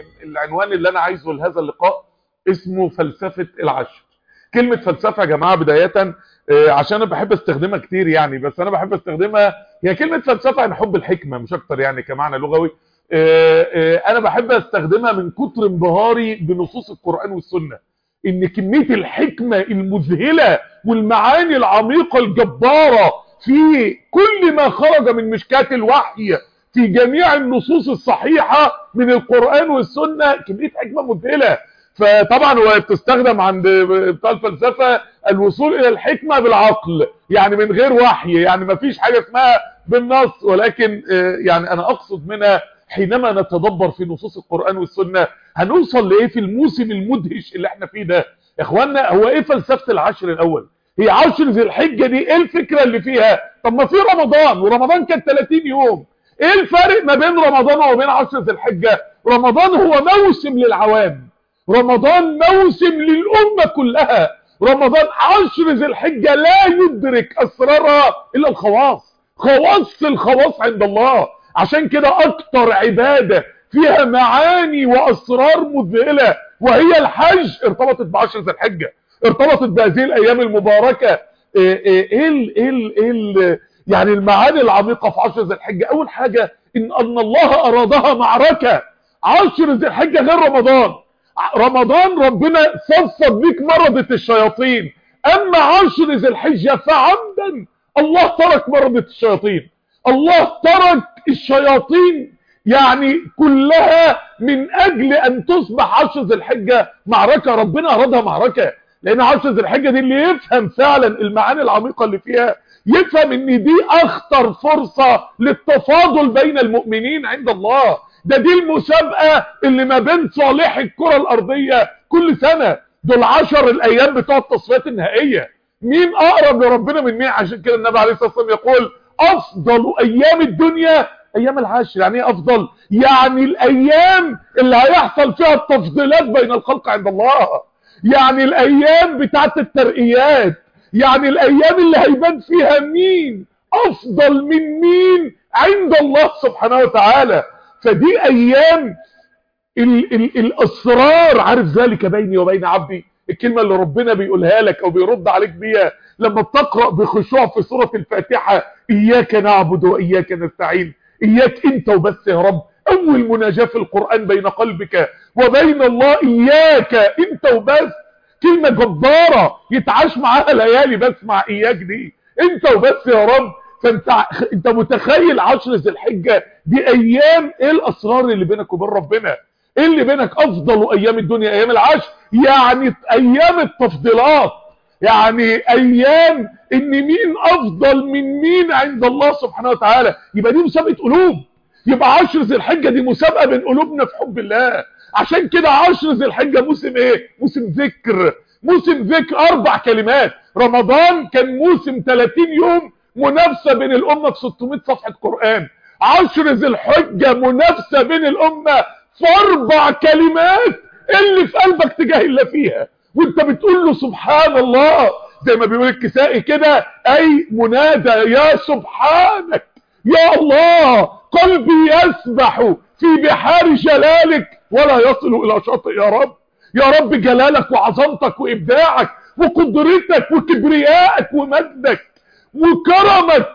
العنوان اللي انا عايزه لهذا اللقاء اسمه فلسفة العشر. كلمة فلسفة يا جماعة بداية عشان انا بحب استخدمها كتير يعني، بس انا بحب استخدمها، هي كلمة فلسفة عن حب الحكمة مش اكتر يعني كمعنى لغوي. انا بحب استخدمها من كتر انبهاري بنصوص القرآن والسنة، ان كمية الحكمة المذهلة والمعاني العميقة الجبارة في كل ما خرج من مشكاة الوحي في جميع النصوص الصحيحة من القرآن والسنة، كمية حكمة مذهلة. فطبعا هو بتستخدم عند بتاع الفلسفة الوصول الى الحكمة بالعقل، يعني من غير وحي، يعني ما فيش حاجة اسمها بالنص، ولكن يعني انا اقصد منها حينما نتدبر في نصوص القرآن والسنة هنوصل لايه في الموسم المدهش اللي احنا فيه ده. يا اخوانا هو ايه فلسفة العشر الاول؟ هي عشر ذي الحجة دي ايه الفكرة اللي فيها؟ طب ما في رمضان، ورمضان كان 30 يوم، ايه الفرق ما بين رمضان وبين عشر ذي الحجة؟ رمضان هو موسم للعوام، رمضان موسم للأمة كلها، رمضان عشر ذي الحجة لا يدرك أسرارها إلا الخواص، خواص الخواص عند الله. عشان كده أكتر عبادة فيها معاني وأسرار مذهلة وهي الحج ارتبطت بعشر ذي الحجة، ارتبطت بهذه الأيام المباركة. يعني المعاني العميقة في عشر ذي الحجة، أول حاجة إن الله أرادها معركة. عشر ذي الحجة غير رمضان، رمضان ربنا صفد بيك مرضة الشياطين، اما عشر ذي الحجة فعمدا الله ترك مرضة الشياطين، الله ترك الشياطين يعني كلها من اجل ان تصبح عشر ذي الحجة معركة. ربنا ارادها معركة، لان عشر ذي الحجة دي اللي يفهم فعلا المعاني العميقة اللي فيها يفهم ان دي اخطر فرصة للتفاضل بين المؤمنين عند الله. دي المسابقة اللي ما بين صالح الكرة الارضية كل سنة، دول 10 الايام بتوع التصفيات النهائية، مين اقرب لربنا من مين؟ عشان كده النبي عليه الصلاة والسلام يقول افضل ايام الدنيا ايام العشر. يعني ايه افضل؟ يعني الايام اللي هيحصل فيها التفضيلات بين الخلق عند الله، يعني الايام بتاعت الترقيات، يعني الايام اللي هيبان فيها مين افضل من مين عند الله سبحانه وتعالى. فدي ايام الاسرار، عارف ذلك بيني وبين عبدي، الكلمة اللي ربنا بيقولها لك او بيرد عليك بيها لما بتقرأ بخشوع في سورة الفاتحة اياك نعبد واياك نستعين، اياك انت وبس يا رب، اول مناجاة في القرآن بين قلبك وبين الله اياك انت وبس، كلمة جبارة يتعاش معاها ليالي بس مع اياك دي، انت وبس يا رب. فانت متخيل عشر ذي الحجة دي ايام ايه الاسرار اللي بينك وبين ربنا؟ ايه اللي بينك؟ افضل ايام الدنيا ايام العشر، يعني ايام التفضيلات، يعني ايام ان مين افضل من مين عند الله سبحانه وتعالى. يبقى دي مسابقة قلوب، يبقى عشر ذي الحجة دي مسابقة بين قلوبنا في حب الله. عشان كده عشر ذي الحجة موسم ايه؟ موسم ذكر، موسم ذكر. 4 كلمات. رمضان كان موسم 30 يوم منافسة بين الامة في 600 صفحة قرآن، عشر ذي الحجة منافسة بين الامة في 4 كلمات اللي في قلبك تجاه الله فيها، وانت بتقول له سبحان الله زي ما بيقول الكسائي كده، اي منادى يا سبحانك يا الله، قلبي يسبح في بحار جلالك ولا يصل الى شاطئ يا رب. يا رب جلالك وعظمتك وابداعك وقدرتك وكبريائك ومجدك وكرمك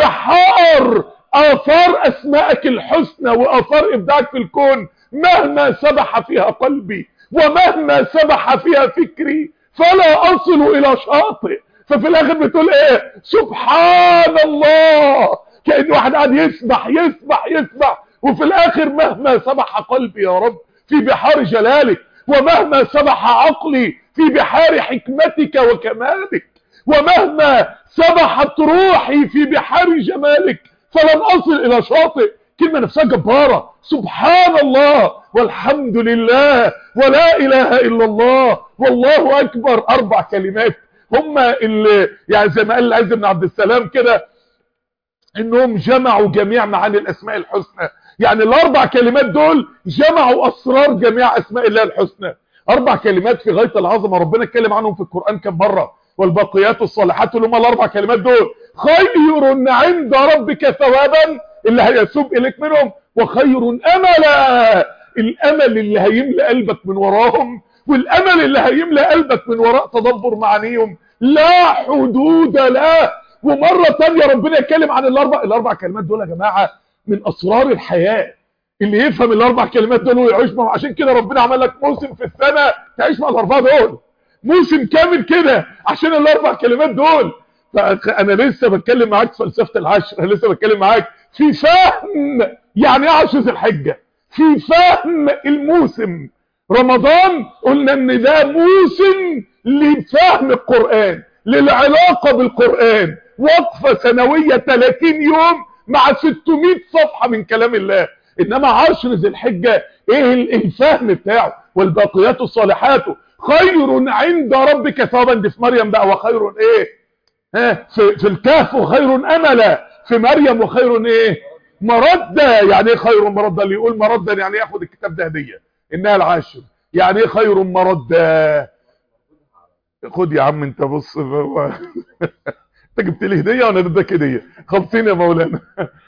بحار آثار أسمائك الحسنى وآثار إبداعك في الكون، مهما سبح فيها قلبي ومهما سبح فيها فكري فلا أصل إلى شاطئ. ففي الآخر بتقول إيه؟ سبحان الله، كأن واحد قاعد يسبح يسبح يسبح، وفي الآخر مهما سبح قلبي يا رب في بحار جلالك، ومهما سبح عقلي في بحار حكمتك وكمالك، ومهما سبحت روحي في بحار جمالك فلن أصل إلى شاطئ. كلمة نفسها جبارة، سبحان الله والحمد لله ولا إله إلا الله والله أكبر. 4 كلمات هما اللي يعني زي ما قال العز بن عبد السلام كده إنهم جمعوا جميع معاني الأسماء الحسنى. يعني ال4 كلمات دول جمعوا أسرار جميع أسماء الله الحسنى. 4 كلمات في غاية العظمة، ربنا اتكلم عنهم في القرآن كم مرة؟ والباقيات الصالحات اللي هم ال4 كلمات دول خير عند ربك ثوابا اللي هيسوب إليك منهم، وخير أملا الامل اللي هيملى قلبك من وراهم، والامل اللي هيملى قلبك من وراء تدبر معانيهم لا حدود له. ومرة تانية ربنا يتكلم عن الاربع كلمات دول يا جماعة من اسرار الحياة. اللي يفهم الاربع كلمات دول ويعيش معهم، عشان كده ربنا عمل لك موسم في السنة تعيش مع الاربعة دول، موسم كامل كده عشان الاربع كلمات دول. فانا لسه بتكلم معاك في فلسفة العشر، انا لسه بتكلم معاك في فهم يعني ايه 10 ذي الحجة، في فهم الموسم. رمضان قلنا ان ده موسم لفهم القرآن، للعلاقة بالقرآن، وقفة سنوية 30 يوم مع 600 صفحة من كلام الله. انما 10 ذي الحجة ايه الفهم بتاعه؟ والباقيات الصالحات خير عند ربك ثوابا، دي في مريم بقى، وخير ايه في الكهف، وخير املا في مريم، وخير ايه مردا. يعني ايه خير مردا؟ اللي يقول مردا يعني ياخد الكتاب ده هديه، انها العاشر. يعني ايه خير مردا؟ خد يا عم انت، بص انت جبت لي هديه وانا اديتك هديه، خلصين يا مولانا.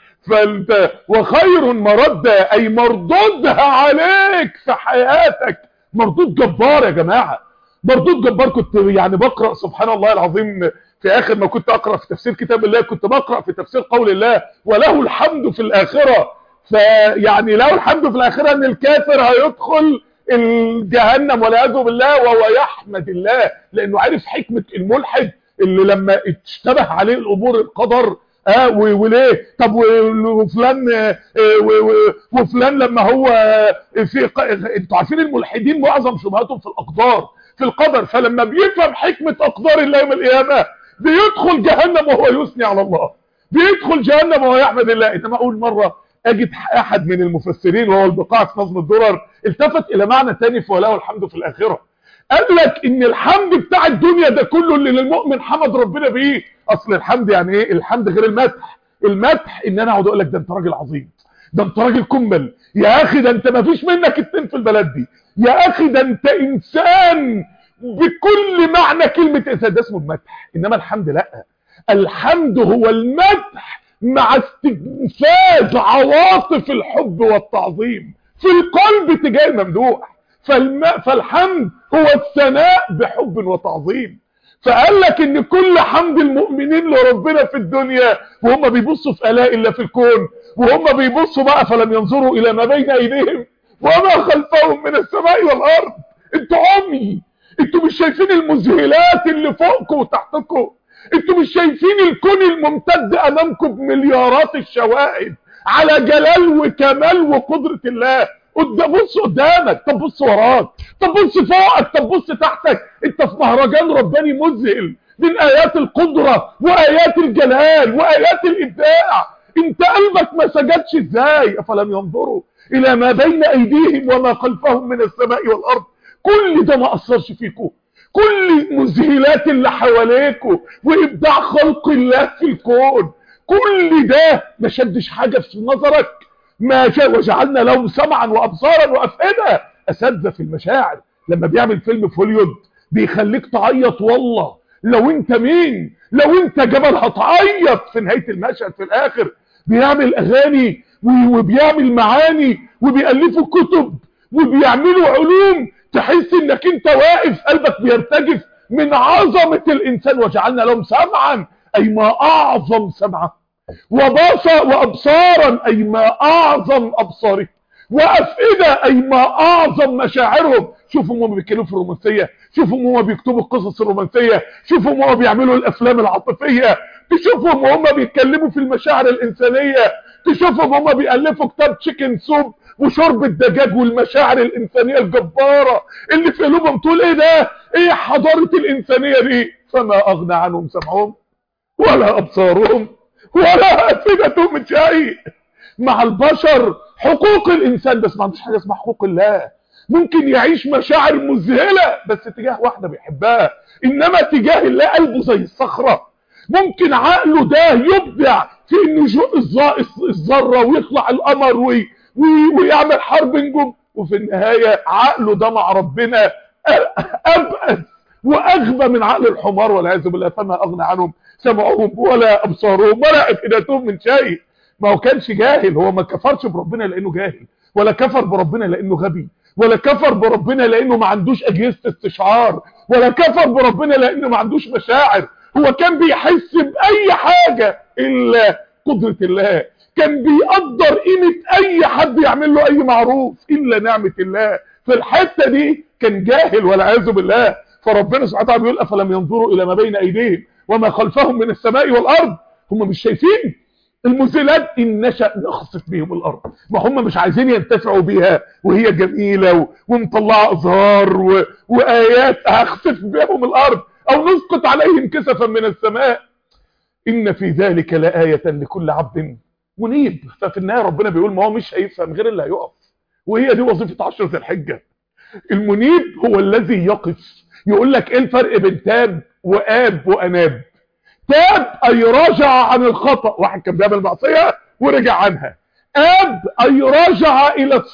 فانت وخير مردا اي مردودها عليك في حياتك، مردود جبار يا جماعه، مردود جبار. كنت يعني بقرا سبحان الله العظيم، في اخر ما كنت اقرا في تفسير كتاب الله كنت بقرا في تفسير قول الله وله الحمد في الاخره. فيعني له الحمد في الاخره ان الكافر هيدخل الجهنم والعياذ بالله وهو يحمد الله، لانه عارف حكمه الملحد اللي لما اشتبه عليه الامور القدر وليه طب وفلان وفلان لما هو في انتوا عارفين الملحدين معظم شبهاتهم في الاقدار في القدر، فلما بيفهم حكمه اقدار الله يوم القيامه بيدخل جهنم وهو يثني على الله، بيدخل جهنم وهو يحمد الله. انما اول مره اجد احد من المفسرين وهو البقاع في نظم الدرر التفت الى معنى تاني في وله الحمد في الاخره. قال لك ان الحمد بتاع الدنيا ده كله اللي للمؤمن حمد ربنا بيه. اصل الحمد يعني ايه؟ الحمد غير المدح. المدح ان انا اقعد اقول لك ده انت راجل عظيم، ده انت راجل كمل، يا اخي ده انت ما فيش منك اتنين في البلد دي، يا اخي ده انت انسان بكل معنى كلمه انسان، ده اسمه المدح. انما الحمد لا، الحمد هو المدح مع استنفاذ عواطف الحب والتعظيم في القلب تجاه الممدوح. فالحمد هو الثناء بحب وتعظيم. فقال لك ان كل حمد المؤمنين لربنا في الدنيا وهم بيبصوا في آلاء الله في الكون، وهم بيبصوا بقى فلم ينظروا الى ما بين ايديهم وما خلفهم من السماء والارض. انتوا عمي، انتوا مش شايفين المذهلات اللي فوقكم وتحتكم، انتوا مش شايفين الكون الممتد امامكم بمليارات الشواهد على جلال وكمال وقدرة الله. بص قدامك، طب بص وراك، طب بص فوقك، طب بص تحتك. انت في مهرجان رباني مذهل من ايات القدرة وايات الجلال وايات الابداع. انت قلبك ما سجدش ازاي؟ افلم ينظروا الى ما بين ايديهم وما خلفهم من السماء والارض. كل ده ما اثرش فيكم؟ كل المذهلات اللي حواليكم وابداع خلق الله في الكون، كل ده ما شدش حاجة في نظرك؟ ما وجعلنا لهم سمعا وابصارا وافئده. اساتذه في المشاعر لما بيعمل فيلم في هوليوود بيخليك تعيط، والله لو انت مين، لو انت جبل هتعيط في نهايه المشهد. في الاخر بيعمل اغاني وبيعمل معاني وبيالفوا كتب وبيعملوا علوم تحس انك انت واقف قلبك بيرتجف من عظمه الانسان. وجعلنا لهم سمعا اي ما اعظم سمعه، وابصارا اي ما اعظم ابصارهم، وافئده اي ما اعظم مشاعرهم. شوفوا هم بيتكلموا في الرومانسيه، شوفوا هم بيكتبوا القصص الرومانسيه، شوفوا هم بيعملوا الافلام العاطفيه، تشوفهم هم بيتكلموا في المشاعر الانسانيه، تشوفهم هم بيالفوا كتاب تشيكن سوب وشرب الدجاج والمشاعر الانسانيه الجباره اللي في قلوبهم. تقول ايه ده؟ ايه حضاره الانسانيه دي؟ فما اغنى عنهم سمعهم ولا ابصارهم ولا افئدتهم من شيء. مع البشر حقوق الانسان بس ما عندوش حاجه اسمها حقوق الله. ممكن يعيش مشاعر مذهله بس تجاه واحده بيحبها، انما تجاه الله قلبه زي الصخره. ممكن عقله ده يبدع في انه يشق الذره ويطلع القمر ويعمل حرب نجوم، وفي النهايه عقله ده مع ربنا ابأس واغبى من عقل الحمار والعياذ بالله. فما اغنى عنهم سمعهم ولا ابصارهم ولا افئدتهم من شيء. ما هو كانش جاهل، هو ما كفرش بربنا لانه جاهل، ولا كفر بربنا لانه غبي، ولا كفر بربنا لانه ما عندوش اجهزه استشعار، ولا كفر بربنا لانه ما عندوش مشاعر. هو كان بيحس باي حاجه الا قدره الله، كان بيقدر قيمه اي حد يعمل له اي معروف الا نعمه الله. في الحته دي كان جاهل والعياذ بالله. فربنا سبحانه وتعالى بيقول افلم ينظروا الى ما بين ايديهم وما خلفهم من السماء والارض. هم مش شايفين المزيلات؟ ان نشأ نخسف بهم الارض. ما هم مش عايزين ينتفعوا بيها وهي جميله ومطلعه ازهار وايات، هخسف بهم الارض او نسقط عليهم كسفا من السماء. ان في ذلك لآية لكل عبد منيب. ففي النهايه ربنا بيقول ما هو مش هيفهم غير اللي هيقف، وهي دي وظيفه 10 ذي الحجه. المنيب هو الذي يقف. يقول لك ايه الفرق بين تاب وآب وأناب؟ تاب اي رجع عن الخطأ، واحد كان بيعمل معصية ورجع عنها. آب اي رجع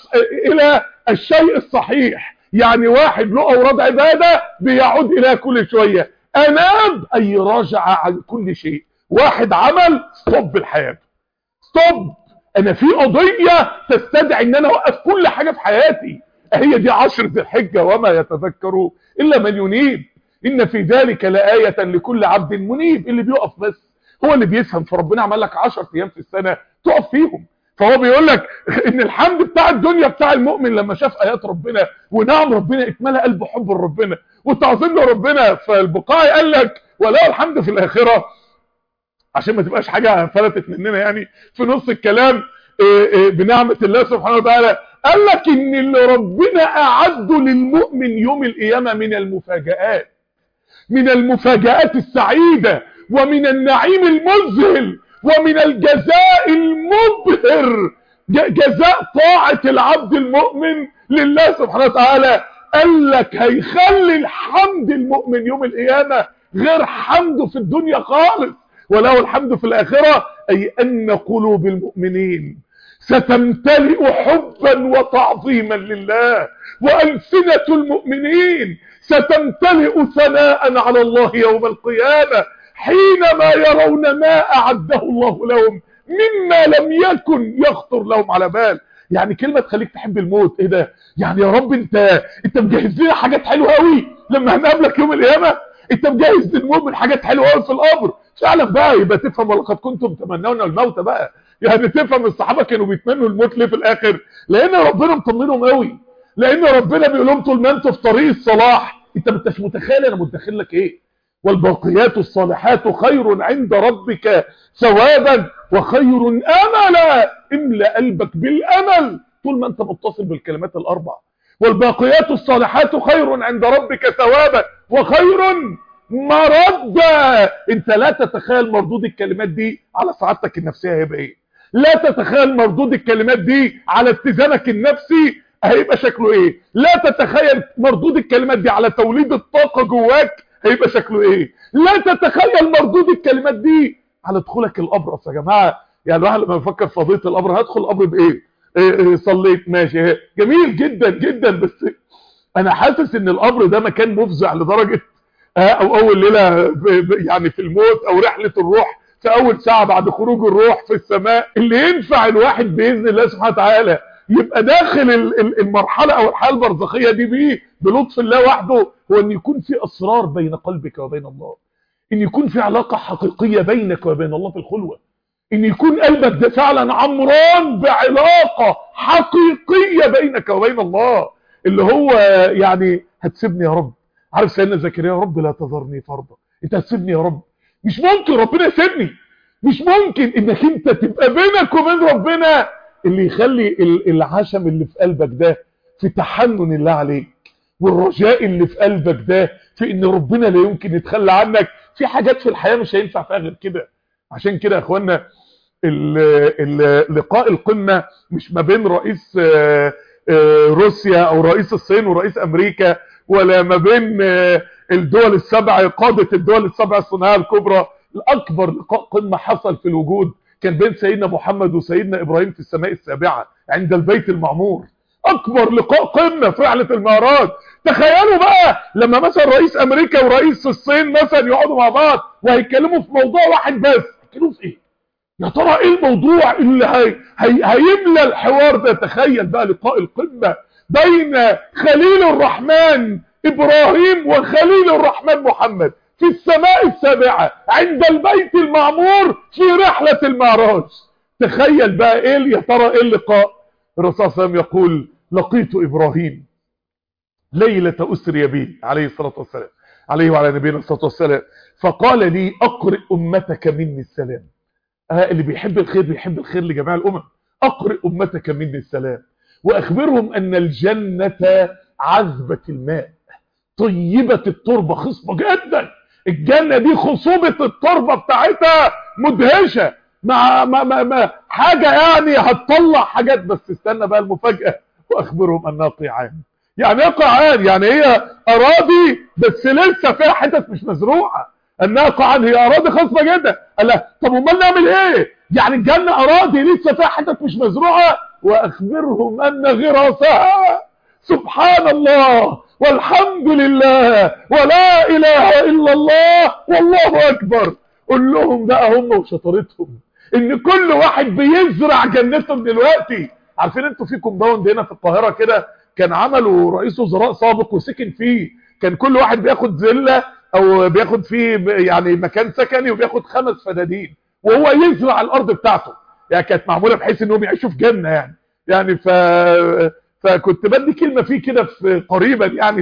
الى الشيء الصحيح، يعني واحد له اوراد عبادة بيعود اليها كل شوية. أناب اي رجع عن كل شيء، واحد عمل ستوب الحياة، ستوب، انا في قضية تستدعي ان انا اوقف كل حاجة في حياتي. هي دي 10 ذي الحجة، وما يتذكر الا من ينيب. ان في ذلك لآية لكل عبد منيب. اللي بيقف بس هو اللي بيفهم. فربنا عمل لك 10 ايام في السنة تقف فيهم. فهو بيقول لك ان الحمد بتاع الدنيا بتاع المؤمن لما شاف ايات ربنا ونعم ربنا اتملى قلبه حب لربنا وتعظيم لربنا. فالبقاء قال لك ولا الحمد في الاخره، عشان ما تبقاش حاجه فلتت مننا يعني في نص الكلام. بنعمه الله سبحانه وتعالى قال لك ان اللي ربنا اعده للمؤمن يوم القيامه من المفاجآت، من المفاجآت السعيده، ومن النعيم المذهل، ومن الجزاء المبهر، جزاء طاعه العبد المؤمن لله سبحانه وتعالى. قال لك هيخلي الحمد المؤمن يوم القيامه غير حمده في الدنيا خالص، وله الحمد في الآخرة. أي أن قلوب المؤمنين ستمتلئ حبا وتعظيما لله، وألسنة المؤمنين ستمتلئ ثناء على الله يوم القيامة حينما يرون ما أعده الله لهم مما لم يكن يخطر لهم على بال. يعني كلمة تخليك تحب الموت. ايه ده؟ يعني يا رب انت مجهز لنا حاجات حلوة قوي لما هنقابلك يوم القيامة. انت مجهز للمؤمن حاجات حلوة قوي في القبر. فعلا بقى يبقى تفهم ولقد كنتم تمنون الموت بقى. يعني تفهم الصحابة كانوا بيتمنوا الموت ليه في الاخر؟ لان ربنا مطمنهم قوي، لان ربنا بيقول لهم طول ما انتوا في طريق الصلاح انت ما انتش متخيل انا متدخل لك ايه. والباقيات الصالحات خير عند ربك ثوابا وخير املا. املأ قلبك بالامل طول ما انت متصل بالكلمات الاربع. والباقيات الصالحات خير عند ربك ثوابا وخير مردا. انت لا تتخيل مردود الكلمات دي على سعادتك النفسيه هيبقى ايه. لا تتخيل مردود الكلمات دي على اتزانك النفسي هيبقى شكله ايه. لا تتخيل مردود الكلمات دي على توليد الطاقه جواك هيبقى شكله ايه. لا تتخيل مردود الكلمات دي على دخولك القبر. يا جماعه يعني الواحد لما بيفكر في قضيه القبر، هدخل القبر بايه؟ صليت ماشي جميل جدا جدا، بس انا حاسس ان القبر ده مكان مفزع لدرجه او اول ليله يعني في الموت، او رحله الروح في اول ساعه بعد خروج الروح في السماء. اللي ينفع الواحد باذن الله سبحانه وتعالى يبقى داخل المرحله او الحاله البرزخيه دي بيه بلطف الله وحده، هو ان يكون في اسرار بين قلبك وبين الله، ان يكون في علاقه حقيقيه بينك وبين الله في الخلوه، ان يكون قلبك ده فعلا عمران بعلاقه حقيقيه بينك وبين الله، اللي هو يعني هتسيبني يا رب. عارف سيدنا زكريا يا رب لا تذرني فرضا، انت هتسيبني يا رب؟ مش ممكن ربنا يسيبني، مش ممكن انك انت تبقى بينك وبين ربنا. اللي يخلي العشم اللي في قلبك ده في تحنن الله عليك، والرجاء اللي في قلبك ده في ان ربنا لا يمكن يتخلى عنك. في حاجات في الحياة مش هينفع فيها غير كده. عشان كده يا اخوانا لقاء القمة مش ما بين رئيس روسيا او رئيس الصين ورئيس امريكا، ولا ما بين الدول السبع، قادة الدول السبع الصناعية الكبرى. الاكبر لقاء قمة حصل في الوجود كان بين سيدنا محمد وسيدنا ابراهيم في السماء السابعة عند البيت المعمور. اكبر لقاء قمة في رحلة المعراج. تخيلوا بقى لما مثلا رئيس امريكا ورئيس الصين مثلا يقعدوا مع بعض وهيتكلموا في موضوع واحد بس، هيتكلموا في ايه؟ يا ترى ايه الموضوع اللي هيملى الحوار ده؟ تخيل بقى لقاء القمة بين خليل الرحمن ابراهيم وخليل الرحمن محمد في السماء السابعة عند البيت المعمور في رحلة المعراج. تخيل بقى ايه يا ترى ايه اللقاء. الرسول صلى الله عليه وسلم يقول: لقيت ابراهيم ليلة أسري بي عليه الصلاة والسلام، عليه وعلى نبينا الصلاة والسلام، فقال لي: أقرئ أمتك مني السلام. اللي بيحب الخير بيحب الخير لجميع الأمم. أقرئ أمتك مني السلام وأخبرهم أن الجنة عذبة الماء طيبة التربة خصبة جدا. الجنة دي خصوبة التربة بتاعتها مدهشة، ما حاجة يعني هتطلع حاجات. بس استنى بقى المفاجأة: وأخبرهم أنها قيعان. يعني ايه قيعان؟ يعني هي أراضي بس لسه فيها حتت مش مزروعة. أنها قيعان هي أراضي خصبة جدا. قال لها: طب امال نعمل ايه؟ يعني الجنة أراضي لسه فيها حتت مش مزروعة. وأخبرهم أن غراسها سبحان الله والحمد لله ولا إله إلا الله والله أكبر. قول لهم بقى هم وشطارتهم ان كل واحد بيزرع جنته من دلوقتي. عارفين انتوا في كومباوند هنا في القاهرة كده كان عملوا رئيس وزراء سابق وسكن فيه، كان كل واحد بياخد فيلا او بياخد فيه يعني مكان سكني وبياخد 5 فدادين وهو يزرع الارض بتاعته. يعني كانت معمولة بحيث انهم يعيشوا في جنة يعني فكنت بدي كلمة فيه كده في قريبا يعني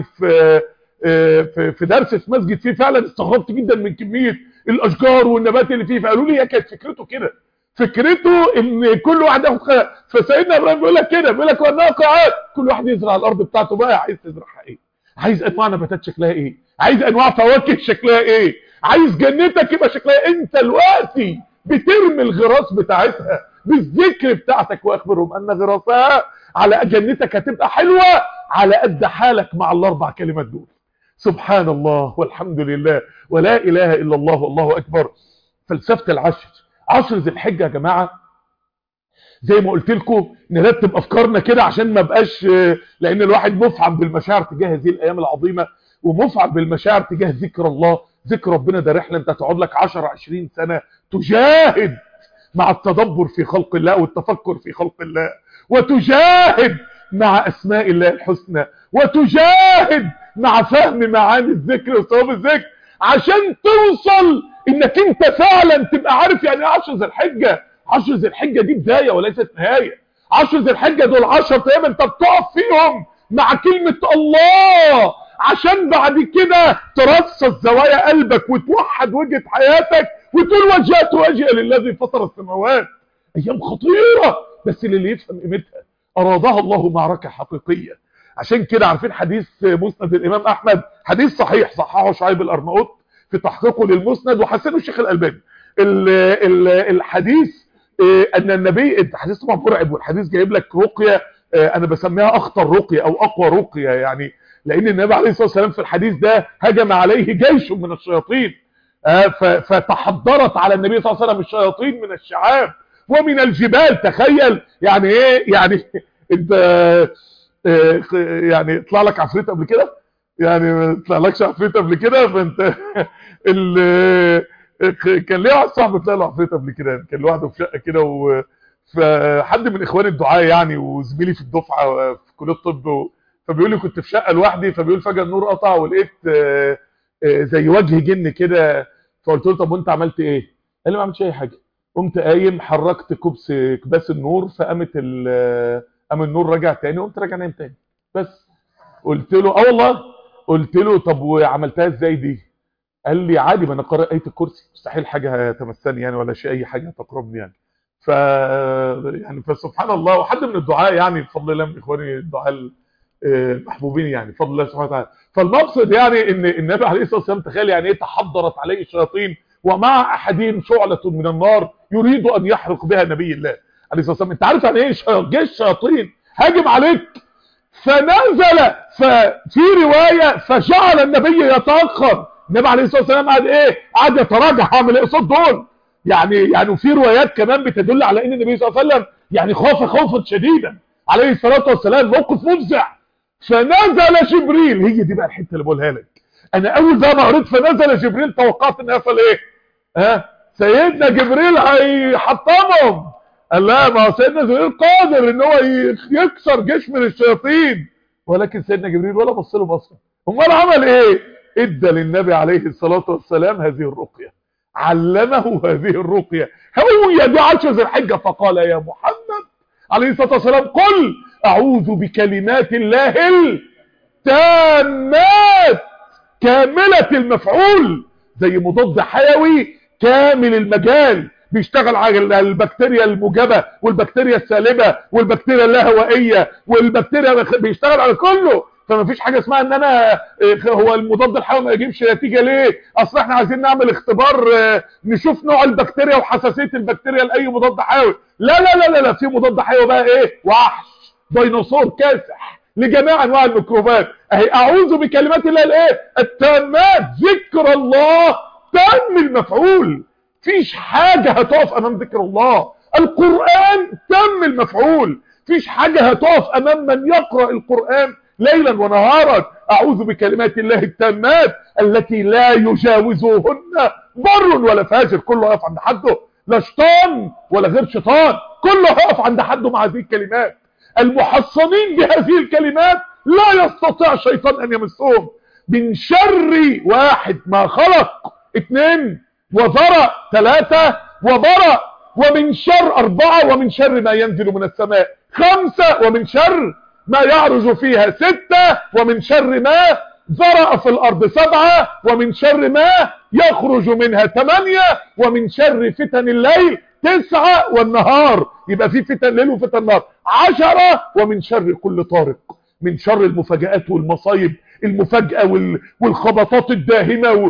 في درس في مسجد فيه، فعلا استغربت جدا من كمية الاشجار والنبات اللي فيه. فقالوا لي هي كانت فكرته كده، فكرته ان كل واحد ياخد خيار. فسيدنا ابراهيم بيقول لك كده، بيقول لك وانها قاعات كل واحد يزرع الارض بتاعته بقى. عايز تزرعها ايه؟ عايز انواع نباتات شكلها ايه؟ عايز انواع فواكه شكلها ايه؟ عايز جنتك يبقى شكلها انت دلوقتي بترمي الغراس بتاعتها بالذكر بتاعتك. واخبرهم ان غراسها على جنتك هتبقى حلوة على قد حالك مع ال4 كلمات دول: سبحان الله والحمد لله ولا إله إلا الله والله أكبر. فلسفة العشر، عشر ذي الحجة يا جماعة، زي ما قلت لكم نرتب أفكارنا كده عشان ما بقاش، لأن الواحد مفعم بالمشاعر تجاه هذه الأيام العظيمة ومفعم بالمشاعر تجاه ذكر الله. ذكر ربنا ده رحلة انت تقعد لك 10-20 سنة تجاهد مع التدبر في خلق الله والتفكر في خلق الله، وتجاهد مع أسماء الله الحسنى، وتجاهد مع فهم معاني الذكر وثواب الذكر، عشان توصل انك انت فعلا تبقى عارف يعني ايه 10 ذي الحجة. 10 ذي الحجة دي بداية وليست نهاية. 10 ذي الحجة دول 10 ايام انت بتقف فيهم مع كلمة الله، عشان بعد كده ترصص زوايا قلبك وتوحد وجهة حياتك وتقول: وجهت وجهي للذي فطر السماوات. ايام خطيرة بس للي يفهم قيمتها ارادها الله معركة حقيقية. عشان كده عارفين حديث مسند الامام احمد، حديث صحيح صححه شعيب الارناؤوط في تحقيقه للمسند وحسنه الشيخ الالباني. الحديث ان النبي، الحديث طبعا مرعب، والحديث جايب لك رقية انا بسميها اخطر رقية او اقوى رقية، يعني لان النبي عليه الصلاة والسلام في الحديث ده هجم عليه جيش من الشياطين، فتحضرت على النبي صلى الله عليه وسلم الشياطين من الشعاب ومن الجبال. تخيل يعني ايه، يعني انت يعني طلع لك عفريت قبل كده؟ يعني ما طلعلكش عفريت قبل كده؟ فانت كان ليه واحد صاحبي طلع له عفريت قبل كده، كان لوحده في شقه كده، فحد من اخواني الدعاة يعني وزميلي في الدفعه في كليه الطب، فبيقول لي كنت في شقه لوحدي، فبيقول فجاه النور قطع ولقيت زي وجه جن كده. فقلت له: طب وانت عملت ايه؟ قال لي: ما عملتش اي حاجه، قمت قايم حركت كباس النور فقامت قام النور رجع تاني وقمت راجع نايم تاني بس. قلت له: اه والله. قلت له: طب وعملتها ازاي دي؟ قال لي: عادي، ما انا قارئ ايه الكرسي، مستحيل حاجه تمسني يعني ولا شيء اي حاجه تقربني يعني. يعني فسبحان الله. وحد من الدعاء يعني بفضل الله من اخواني الدعاء المحبوبين يعني بفضل الله سبحانه وتعالى. فالمقصد يعني ان النبي عليه الصلاه والسلام تخيل يعني ايه تحضرت عليه الشياطين ومع احدهم شعله من النار يريد ان يحرق بها نبي الله عليه الصلاه والسلام. انت عارف يعني ايه جيش شياطين هاجم عليك؟ فنزل، ففي روايه فجعل النبي يتاخر. النبي عليه الصلاه والسلام قعد ايه؟ قعد يتراجع اعمل ايه قصاد دول. يعني في روايات كمان بتدل على ان النبي صلى الله عليه وسلم يعني خاف خوفا شديدا عليه الصلاه والسلام، موقف مفزع. فنزل جبريل، هي دي بقى الحته اللي بقولها لك. انا اول ما قريت فنزل جبريل توقعت ان يحصل ايه؟ سيدنا جبريل هيحطمهم. قال لا، ما هو سيدنا جبريل قادر ان هو يكسر جيش من الشياطين، ولكن سيدنا جبريل ولا بص له بصه. امال عمل ايه؟ ادى للنبي عليه الصلاه والسلام هذه الرقيه، علمه هذه الرقيه. هو دي 10 ذي الحجه. فقال يا محمد عليه الصلاه والسلام قل اعوذ بكلمات الله التامات كامله المفعول، زي مضاد حيوي كامل المجال بيشتغل على البكتيريا الموجبه والبكتيريا السالبه والبكتيريا اللاهوائيه والبكتيريا، بيشتغل على كله. فما فيش حاجه اسمها ان انا هو المضاد الحيوي ما يجيبش نتيجه ليه؟ اصل احنا عايزين نعمل اختبار نشوف نوع البكتيريا وحساسيه البكتيريا لاي مضاد حيوي. لا لا لا لا, لا. في مضاد حيوي بقى ايه؟ وحش ديناصور كاسح لجميع انواع الميكروبات. اهي اعوذ بكلمات الله الايه؟ التامات. ذكر الله تام المفعول، فيش حاجه هتقف امام ذكر الله. القران تم المفعول، فيش حاجه هتقف امام من يقرا القران ليلا ونهارا. اعوذ بكلمات الله التامات التي لا يجاوزهن بر ولا فاجر. كله يقف عند حده، لا شيطان ولا غير شيطان، كله يقف عند حده مع هذه الكلمات. المحصنين بهذه الكلمات لا يستطيع شيطان ان يمسهم. من شر واحد ما خلق، 2 وذرأ 3 وبرأ، ومن شر 4 ومن شر ما ينزل من السماء 5 ومن شر ما يعرج فيها 6 ومن شر ما ذرأ في الأرض 7 ومن شر ما يخرج منها 8 ومن شر فتن الليل 9 والنهار. يبقى في فتن الليل وفتن النهار 10 ومن شر كل طارق. من شر المفاجآت والمصايب المفاجأة والخبطات الداهمة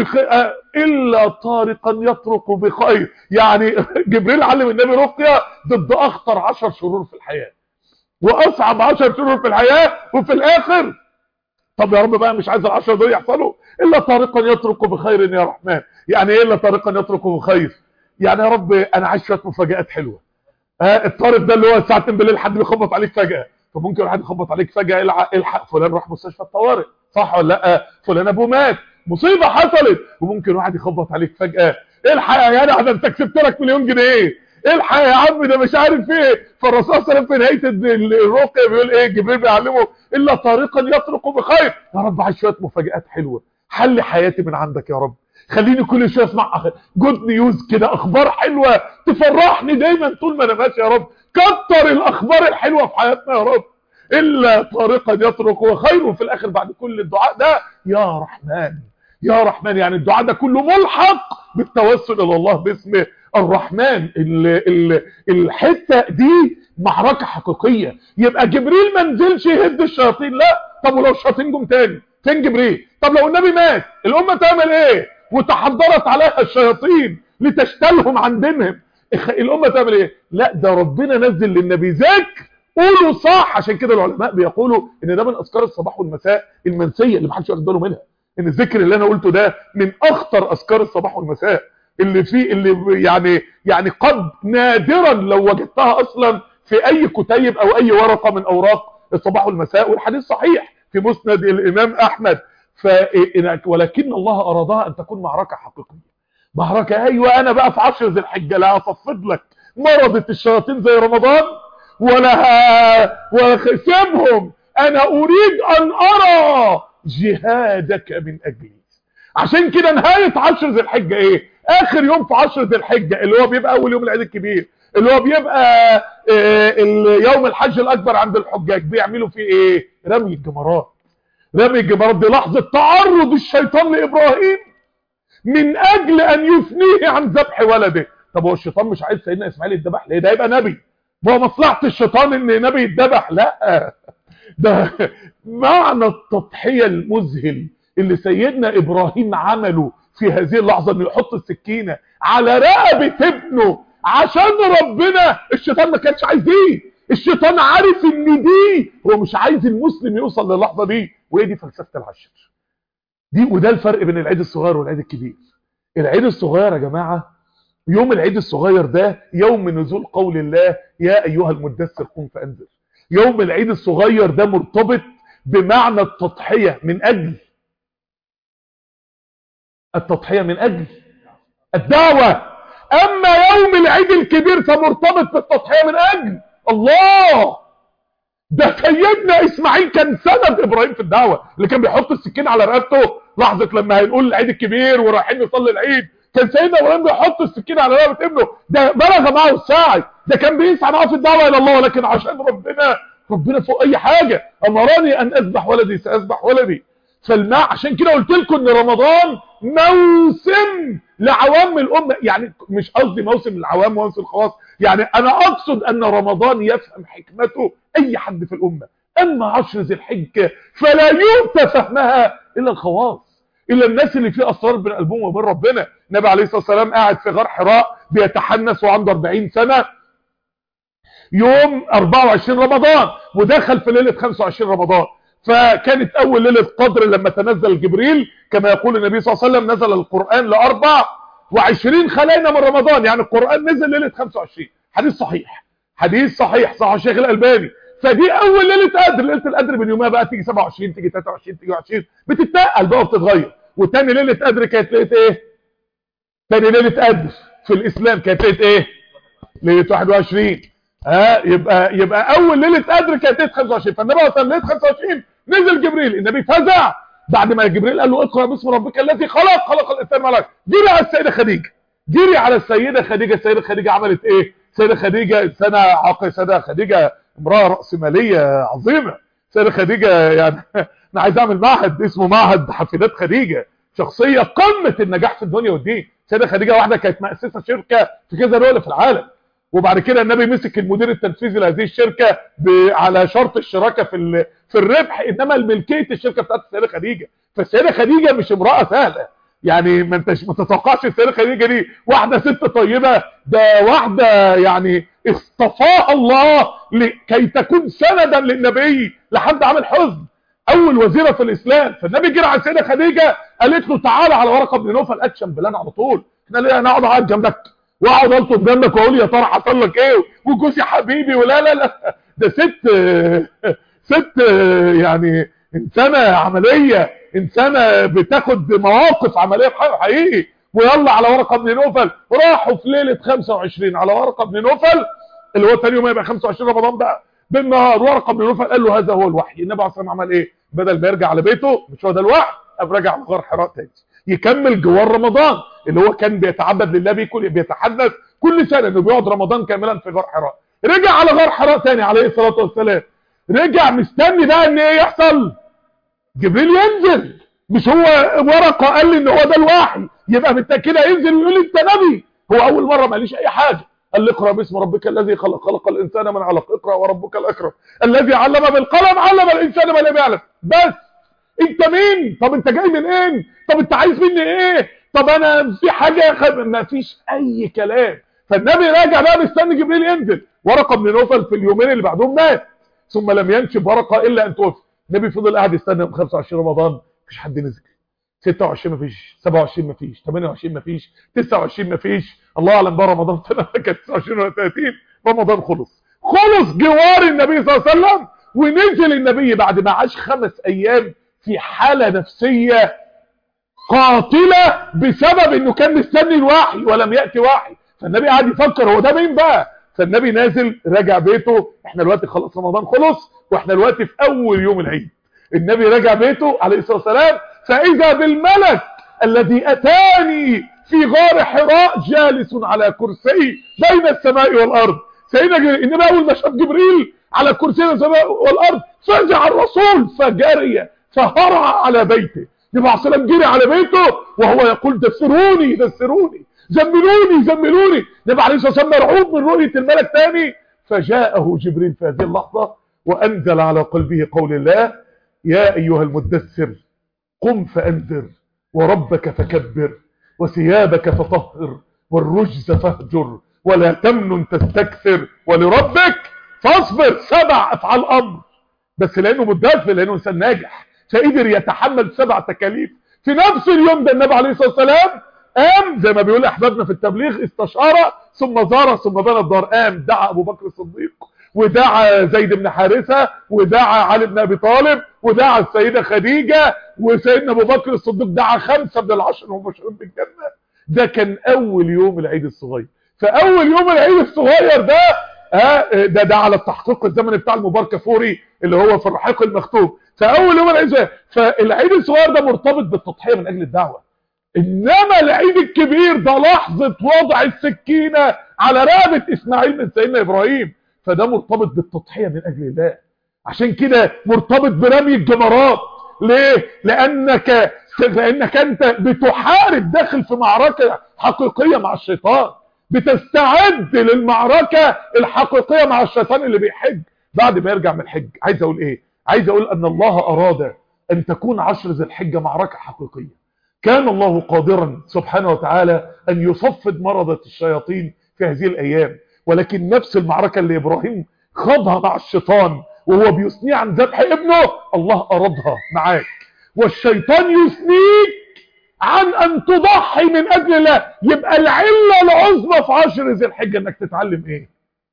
إلا طارقا يطرق بخير. يعني جبريل علم النبي رقية ضد أخطر 10 شرور في الحياة واصعب 10 شهور في الحياه، وفي الاخر طب يا رب بقى مش عايز ال10 دول يحصلوا. الا طارقا يطرق بخير يا رحمن. يعني ايه الا طارقا يطرق بخير؟ يعني يا رب انا عايز شويه مفاجآت حلوه. الطارق ده اللي هو الساعه 2 بالليل حد بيخبط عليك فجاه، فممكن واحد يخبط عليك فجاه الحق فلان راح مستشفى الطوارئ، صح ولا لا؟ فلان ابوه مات، مصيبه حصلت. وممكن واحد يخبط عليك فجاه الحق يا جدع ده انت كسبت لك مليون جنيه، الحق يا عم ده مش عارف ايه. فالرسول صلى الله عليه وسلم في نهايه الرقيه بيقول ايه؟ جبريل بيعلمه الا طارقا يطرق بخير. يا رب عايز شويه مفاجآت حلوه، حل حياتي من عندك يا رب. خليني كل شويه اسمع جود نيوز كده، اخبار حلوه تفرحني دايما طول ما انا ماشي يا رب. كتر الاخبار الحلوه في حياتنا يا رب. الا طارقا يطرق وخير. وفي الاخر بعد كل الدعاء ده يا رحمن يا رحمن. يعني الدعاء ده كله ملحق بالتوسل الى الله باسمه الرحمن. الحته دي معركه حقيقيه. يبقى جبريل ما نزلش يهد الشياطين، لا. طب ولو الشياطين جم تاني فين جبريل؟ طب لو النبي مات الامه تعمل ايه وتحضرت عليها الشياطين لتشتلهم عن دينهم؟ الامه تعمل ايه؟ لا ده ربنا نزل للنبي ذكر. قولوا صح. عشان كده العلماء بيقولوا ان ده من اذكار الصباح والمساء المنسيه اللي محدش واخد باله منها. ان الذكر اللي انا قلته ده من اخطر اذكار الصباح والمساء اللي فيه، اللي يعني قد نادرا لو وجدتها اصلا في اي كتيب او اي ورقه من اوراق الصباح والمساء. والحديث صحيح في مسند الامام احمد. ولكن الله ارادها ان تكون معركه حقيقيه. معركه ايوه. انا بقى في 10 ذي الحجه لا هصفد لك مرضت الشياطين زي رمضان ولا سيبهم. انا اريد ان ارى جهادك من اجلي. عشان كده نهايه 10 ذي الحجه ايه؟ اخر يوم في 10 ذي الحجه اللي هو بيبقى اول يوم العيد الكبير، اللي هو بيبقى يوم الحج الاكبر عند الحجاج، بيعملوا فيه ايه؟ رمي الجمرات. رمي الجمرات دي لحظه تعرض الشيطان لابراهيم من اجل ان يثنيه عن ذبح ولده. طب هو الشيطان مش عايز سيدنا اسماعيل يتذبح ليه؟ ده يبقى نبي. هو مصلحه الشيطان ان نبي يتذبح؟ لا. ده معنى التضحيه المذهل اللي سيدنا ابراهيم عمله في هذه اللحظه، انه يحط السكينه على رقبه ابنه عشان ربنا. الشيطان ما كانش عايز دي. الشيطان عارف ان دي هو مش عايز المسلم يوصل للحظه دي. وهي دي فلسفه العشر دي. وده الفرق بين العيد الصغير والعيد الكبير. العيد الصغير يا جماعه، يوم العيد الصغير ده يوم نزول قول الله يا ايها المدثر قم فانذر. يوم العيد الصغير ده مرتبط بمعنى التضحيه من اجل الدعوه. اما يوم العيد الكبير فمرتبط بالتضحية من اجل الله. ده سيدنا اسماعيل كان سند ابراهيم في الدعوة، اللي كان بيحط السكين على رقبته لحظة لما هنقول العيد الكبير ورايحين نصلي العيد، كان سيدنا ابراهيم بيحط السكين على رقبة ابنه. ده بلغ معه السعي، ده كان بيسعى معه في الدعوة الى الله، ولكن عشان ربنا فوق اي حاجة. امرني ان اذبح ولدي ساذبح ولدي. فالماء عشان كده قلت لكم ان رمضان موسم لعوام الامه، يعني مش قصدي موسم للعوام وموسم الخواص، يعني انا اقصد ان رمضان يفهم حكمته اي حد في الامه. اما 10 ذي الحجه فلا يؤتى فهمها الا الخواص، الا الناس اللي في اسرار بين قلبهم وبين ربنا. النبي عليه الصلاه والسلام قاعد في غار حراء بيتحنس وعنده 40 سنه يوم 24 رمضان، ودخل في ليله 25 رمضان. فكانت اول ليله قدر لما تنزل جبريل، كما يقول النبي صلى الله عليه وسلم نزل القران ل 24 خلينا من رمضان، يعني القران نزل ليله 25. حديث صحيح، حديث صحيح، صح الشيخ الالباني. فدي اول ليله قدر. ليله القدر من يومها بقى تيجي 27 تيجي 23 تيجي 20 بتتنقل بقى وبتتغير. وتاني ليله قدر كانت ليله ايه؟ تاني ليله قدر في الاسلام كانت ليله ايه؟ ليله 21. يبقى اول ليله قدر كانت ليله 25. فالنبي صلى الله عليه وسلم ليله 25 نزل جبريل، النبي فزع بعد ما جبريل قال له اقرا باسم ربك الذي خلق الانسان من علق. جري على السيده خديجه، جري على السيده خديجه. السيده خديجه عملت ايه؟ السيده خديجه انسانه عاقله، السيده خديجه امراه راسماليه عظيمه. السيده خديجه يعني انا عايز اعمل معهد اسمه معهد حفيدات خديجه، شخصيه قمه النجاح في الدنيا والدين. السيده خديجه واحده كانت مؤسسه شركه في كذا دوله في العالم، وبعد كده النبي مسك المدير التنفيذي لهذه الشركه على شرط الشراكه في الربح، انما الملكيه الشركه بتاعت السيده خديجه. فالسيده خديجه مش امراه سهله، يعني ما تتوقعش السيده خديجه دي واحده ست طيبه، ده واحده يعني اصطفاها الله لكي تكون سندا للنبي لحد عام الحزن، اول وزيره في الاسلام. فالنبي جرى على السيده خديجه قالت له تعالى على ورقه بن نوفل. اكشن بلان على طول. احنا ليه انا اقعد قاعد جنبك واقعد الطب جنبك واقول يا ترى حصل لك ايه وجوزي حبيبي ولا لا لا، ده ست يعني انسانه عمليه، انسانه بتاخد مواقف عمليه حقيقي. ويلا على ورقه بن نوفل. راحوا في ليله 25 على ورقه بن نوفل، اللي هو ثاني يوم هيبقى 25 رمضان بقى بالنهار. ورقه بن نوفل قال له هذا هو الوحي. النبي عليه الصلاه والسلام عمل ايه؟ بدل ما يرجع لبيته مش هو ده الوحي، قام راجع لغار حراء تاني يكمل جوار رمضان اللي هو كان بيتعبد لله بيه، بيتحدث كل سنه انه بيقعد رمضان كاملا في غار حراء. رجع على غار حراء تاني عليه الصلاه والسلام، رجع مستني بقى ان ايه يحصل؟ جبريل ينزل. مش هو ورقه قال لي ان هو ده الوحي، يبقى بالتاكيد هينزل ويقول لي انت نبي. هو اول مره ما قاليش اي حاجه، قال لي اقرا باسم ربك الذي خلق الانسان من علق، اقرا وربك الاكرم الذي علم بالقلم علم الانسان ما لم يعلم. بس انت مين؟ طب انت جاي منين؟ طب انت عايز مني ايه؟ طب انا في حاجه ما فيش اي كلام. فالنبي راجع بقى مستني جبريل ينزل. ورقه بن نوفل في اليومين اللي بعدهم مات، ثم لم ينشب ورقه الا ان توفي. النبي فضل قاعد يستنى 25 رمضان مفيش حد نزل، 26 مفيش، 27 مفيش، 28 مفيش، 29 مفيش. الله اعلم بقى رمضان كان 29 ولا 30. رمضان خلص جوار النبي صلى الله عليه وسلم. ونزل النبي بعد ما عاش 5 ايام في حاله نفسيه قاتله بسبب انه كان مستني الوحي ولم ياتي وحي. فالنبي قاعد يفكر هو ده مين بقى. فالنبي نازل راجع بيته. احنا دلوقتي خلاص رمضان خلص واحنا دلوقتي في اول يوم العيد. النبي راجع بيته عليه الصلاه والسلام، فاذا بالملك الذي اتاني في غار حراء جالس على كرسي بين السماء والارض. سيدنا النبي اول ما شاف جبريل على كرسي السماء والارض فزع الرسول فجري فهرع على بيته. النبي عليه الصلاه والسلام جري على بيته وهو يقول دثروني دثروني زملوني زملوني. النبي عليه الصلاه والسلام مرعوب من رؤيه الملك تاني. فجاءه جبريل في هذه اللحظه وانزل على قلبه قول الله يا ايها المدثر قم فانذر وربك فكبر وثيابك فطهر والرجز فاهجر ولا تمنن تستكثر ولربك فاصبر. 7 افعال امر، بس لانه مدثر، لانه انسان ناجح فقدر يتحمل 7 تكاليف في نفس اليوم ده. النبي عليه الصلاه والسلام قام زي ما بيقول احبابنا في التبليغ استشار ثم زار ثم بنى الدار. قام دعا ابو بكر الصديق ودعا زيد بن حارثه ودعا علي بن ابي طالب ودعا السيده خديجه، وسيدنا ابو بكر الصديق دعا 5 من ال10 المبشرين بالجنه. ده كان اول يوم العيد الصغير. فاول يوم العيد الصغير ده ده على التحقيق الزمني بتاع المبارك كفوري اللي هو في الرحيق المختوم. فاول يوم العيد الصغير، فالعيد الصغير ده مرتبط بالتضحيه من اجل الدعوه. انما العيد الكبير ده لحظه وضع السكينه على رقبه اسماعيل من سيدنا ابراهيم، فده مرتبط بالتضحيه من اجل الله. عشان كده مرتبط برمي الجمرات. ليه؟ لانك انت بتحارب، داخل في معركه حقيقيه مع الشيطان، بتستعد للمعركه الحقيقيه مع الشيطان اللي بيحج بعد ما يرجع من الحج. عايز اقول ايه؟ عايز اقول ان الله اراد ان تكون 10 ذي الحجه معركه حقيقيه. كان الله قادرا سبحانه وتعالى ان يصفد مرضة الشياطين في هذه الايام، ولكن نفس المعركة اللي ابراهيم خاضها مع الشيطان وهو بيثنيه عن ذبح ابنه، الله ارادها معاك. والشيطان يثنيك عن ان تضحي من اجل الله. يبقى العلة العظمى في 10 ذي الحجة انك تتعلم ايه؟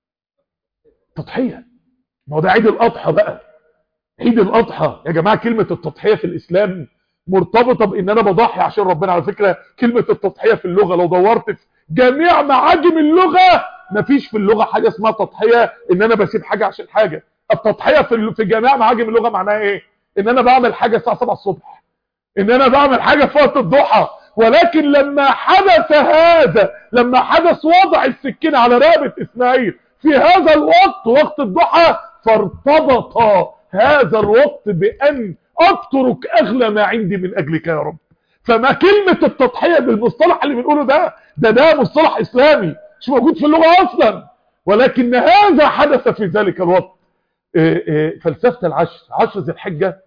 تضحية. ما هو ده عيد الاضحى بقى. عيد الاضحى يا جماعة، كلمة التضحية في الاسلام مرتبطة بان انا بضحي عشان ربنا. على فكرة كلمة التضحية في اللغة لو دورت في جميع معاجم اللغة، مفيش في اللغة حاجة اسمها تضحية ان انا بسيب حاجة عشان حاجة. التضحية في جميع معاجم اللغة معناها ايه؟ ان انا بعمل حاجة الساعة 7 الصبح، ان انا بعمل حاجة في وقت الضحى. ولكن لما حدث هذا، لما حدث وضع السكين على رقبة اسماعيل في هذا الوقت، وقت الضحى، فارتبط هذا الوقت بان اترك اغلى ما عندي من اجلك يا رب. فما كلمة التضحية بالمصطلح اللي بنقوله ده مصطلح اسلامي مش موجود في اللغة اصلا، ولكن هذا حدث في ذلك الوقت. فلسفة العشر، 10 ذي الحجة،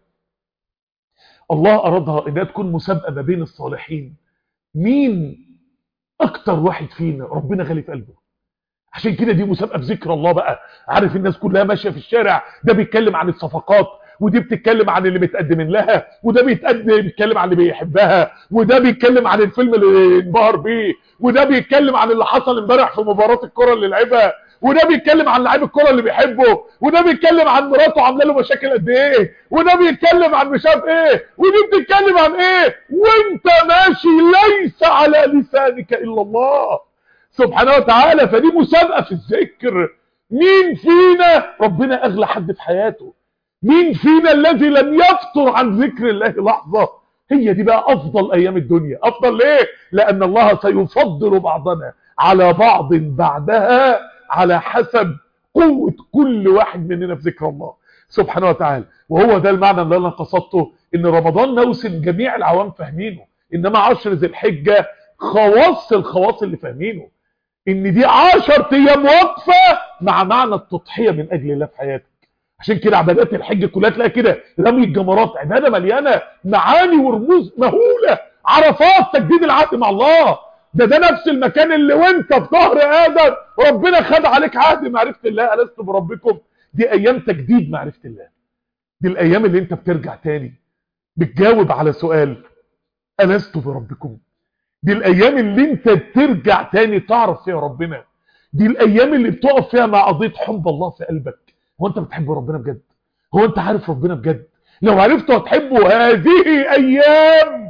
الله ارادها انها تكون مسابقة ما بين الصالحين. مين اكتر واحد فينا ربنا غالي في قلبه؟ عشان كده دي مسابقة بذكر الله بقى. عارف الناس كلها ماشية في الشارع، ده بيتكلم عن الصفقات، ودي بتتكلم عن اللي متقدم لها، وده بيتكلم عن اللي بيحبها، وده بيتكلم عن الفيلم اللي انبهر بيه، وده بيتكلم عن اللي حصل امبارح في مباراة الكرة اللي لعبها، وده بيتكلم عن لعيب الكرة اللي بيحبه، وده بيتكلم عن مراته عامله له مشاكل قد ايه، وده بيتكلم عن مش عارف ايه، ودي بتتكلم عن ايه، وانت ماشي ليس على لسانك الا الله سبحانه وتعالى. فدي مسابقة في الذكر. مين فينا ربنا اغلى حد في حياته؟ مين فينا الذي لم يفتر عن ذكر الله لحظة؟ هي دي بقى افضل ايام الدنيا. افضل ليه؟ لان الله سيفضل بعضنا على بعض بعدها على حسب قوة كل واحد مننا في ذكر الله سبحانه وتعالى. وهو ده المعنى اللي انا قصدته، ان رمضان موسم جميع العوام فاهمينه، انما 10 ذي الحجة خواص الخواص اللي فاهمينه، ان دي 10 ايام وقفة مع معنى التضحية من اجل الله في حياتك. عشان كده عبادات الحج كلها تلاقي كده رمي الجمرات، عبادة مليانة معاني ورموز مهولة. عرفات تجديد العهد مع الله، ده نفس المكان اللي وانت في ظهر ادم ربنا خد عليك عهد معرفة الله، ألست بربكم. دي ايام تجديد معرفة الله، دي الايام اللي انت بترجع تاني بتجاوب على سؤال ألست بربكم. دي الايام اللي انت بترجع تاني تعرف فيها ربنا. دي الايام اللي بتقف فيها مع قضية حب الله في قلبك. هو انت بتحب ربنا بجد؟ هو انت عارف ربنا بجد؟ لو عرفته هتحبه. هذه ايام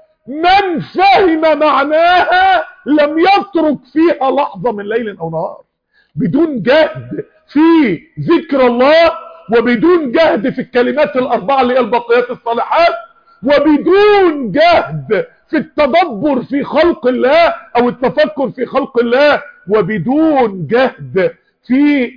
من فهم معناها لم يترك فيها لحظة من ليل او نهار. بدون جهد في ذكر الله، وبدون جهد في الكلمات الاربعة اللي هي الباقيات الصالحات، وبدون جهد في التدبر في خلق الله او التفكر في خلق الله، وبدون جهد في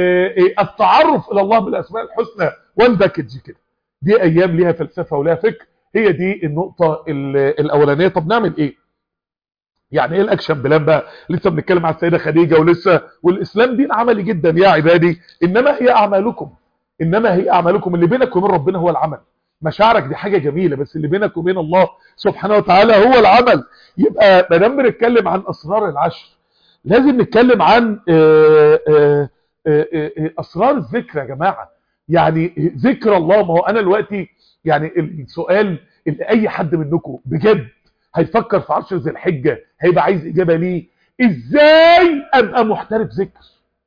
التعرف الى الله بالاسماء الحسنى والباكج كده. دي ايام ليها فلسفه وليها فكر. هي دي النقطه الاولانيه. طب نعمل ايه؟ يعني ايه الاكشن بلان بقى؟ لسه بنتكلم على السيده خديجه ولسه، والاسلام دين عملي جدا يا عبادي. انما هي اعمالكم اللي بينك وبين ربنا هو العمل. مشاعرك دي حاجه جميله، بس اللي بينك وبين الله سبحانه وتعالى هو العمل. يبقى ما دام بنتكلم عن اسرار العشر، لازم نتكلم عن اسرار الذكر يا جماعه. يعني ذكر الله. ما هو انا دلوقتي يعني السؤال اللي اي حد منكم بجد هيفكر في 10 ذي الحجه هيبقى عايز اجابه ليه: ازاي ابقى محترف ذكر؟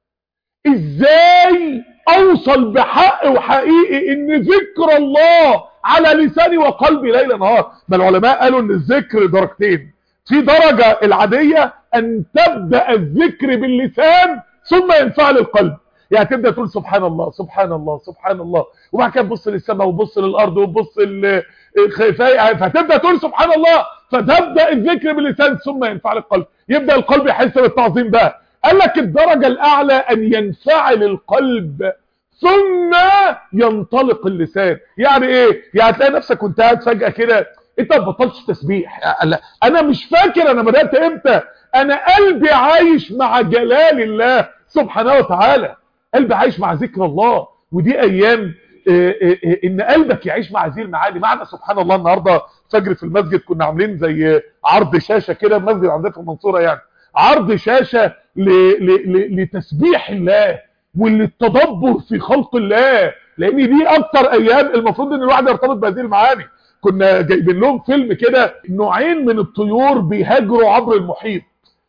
ازاي اوصل بحق وحقيقي ان ذكر الله على لساني وقلبي ليل نهار؟ ما العلماء قالوا ان الذكر درجتين: في درجة العادية ان تبدأ الذكر باللسان ثم ينفعل القلب. يعني تبدأ تقول سبحان الله سبحان الله سبحان الله، وبعد كده تبص للسماء وتبص للارض وتبص فتبدأ تقول سبحان الله، فتبدأ الذكر باللسان ثم ينفعل القلب، يبدأ القلب يحس بالتعظيم بقى. قال لك الدرجة الاعلى ان ينفعل القلب ثم ينطلق اللسان. يعني ايه؟ يعني تلاقي نفسك كنت قاعد فجأة كده انت ما بطلتش تسبيح، انا مش فاكر انا بدأت امتى، انا قلبي عايش مع جلال الله سبحانه وتعالى، قلبي عايش مع ذكر الله. ودي ايام ان قلبك يعيش مع هذه المعاني. معنى سبحان الله النهارده فجر في المسجد كنا عاملين زي عرض شاشة كده، المسجد عندنا في المنصورة يعني عرض شاشة لتسبيح الله وللتدبر في خلق الله، لان دي اكتر ايام المفروض ان الواحد يرتبط بهذه المعاني. كنا جايبين لهم فيلم كده، نوعين من الطيور بيهاجروا عبر المحيط،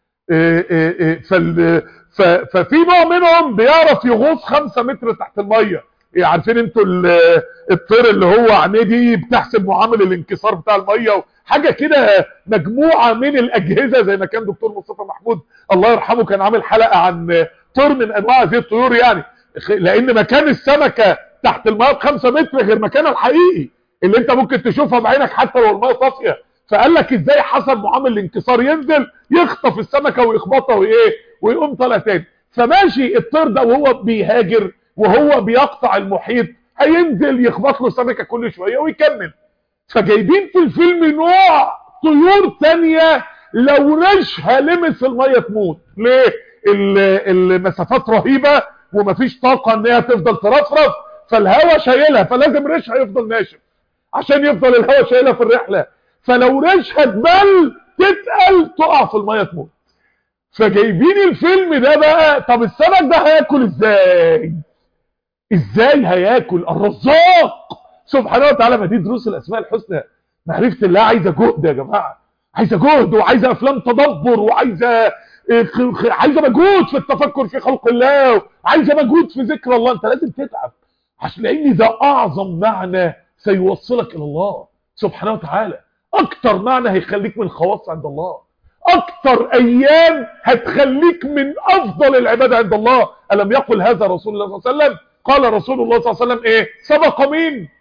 ففي نوع منهم بيعرف يغوص 5 متر تحت الميه. عارفين انتوا الطير اللي هو عينيه دي بتحسب معامل الانكسار بتاع الميه، حاجه كده مجموعه من الاجهزه، زي ما كان دكتور مصطفى محمود الله يرحمه كان عامل حلقه عن طير من انواع هذه الطيور، يعني لان مكان السمكه تحت الميه ب5 متر غير مكانها الحقيقي اللي انت ممكن تشوفها بعينك حتى لو الميه صافيه. فقال لك ازاي حسب معامل الانكسار ينزل يخطف السمكه ويخبطها وايه ويقوم طالع تاني. فماشي الطير ده وهو بيهاجر وهو بيقطع المحيط هينزل يخبط له سمكه كل شويه ويكمل. فجايبين في الفيلم نوع طيور ثانيه لو ريشها لمس الميه تموت. ليه؟ المسافات رهيبه ومفيش طاقه ان هي تفضل ترفرف، فالهواء شايلها، فلازم ريشها يفضل ناشف عشان يفضل الهواء شايلها في الرحله. فلو ريشها تبل تتقل تقع في الميه تموت. فجايبين الفيلم ده بقى، طب السمك ده هياكل ازاي؟ ازاي هياكل؟ الرزاق سبحانه وتعالى. ما دي دروس الاسماء الحسنى. معرفه الله عايزه جهد يا جماعه، عايزه جهد وعايزه افلام تدبر وعايزه مجهود في التفكر في خلق الله، وعايزه مجهود في ذكر الله. انت لازم تتعب عشان لان ده اعظم معنى سيوصلك الى الله سبحانه وتعالى، اكتر معنى هيخليك من الخواص عند الله، اكتر ايام هتخليك من افضل العباده عند الله. الم يقل هذا رسول الله صلى الله عليه وسلم؟ قال رسول الله صلى الله عليه وسلم ايه؟ سبق مين؟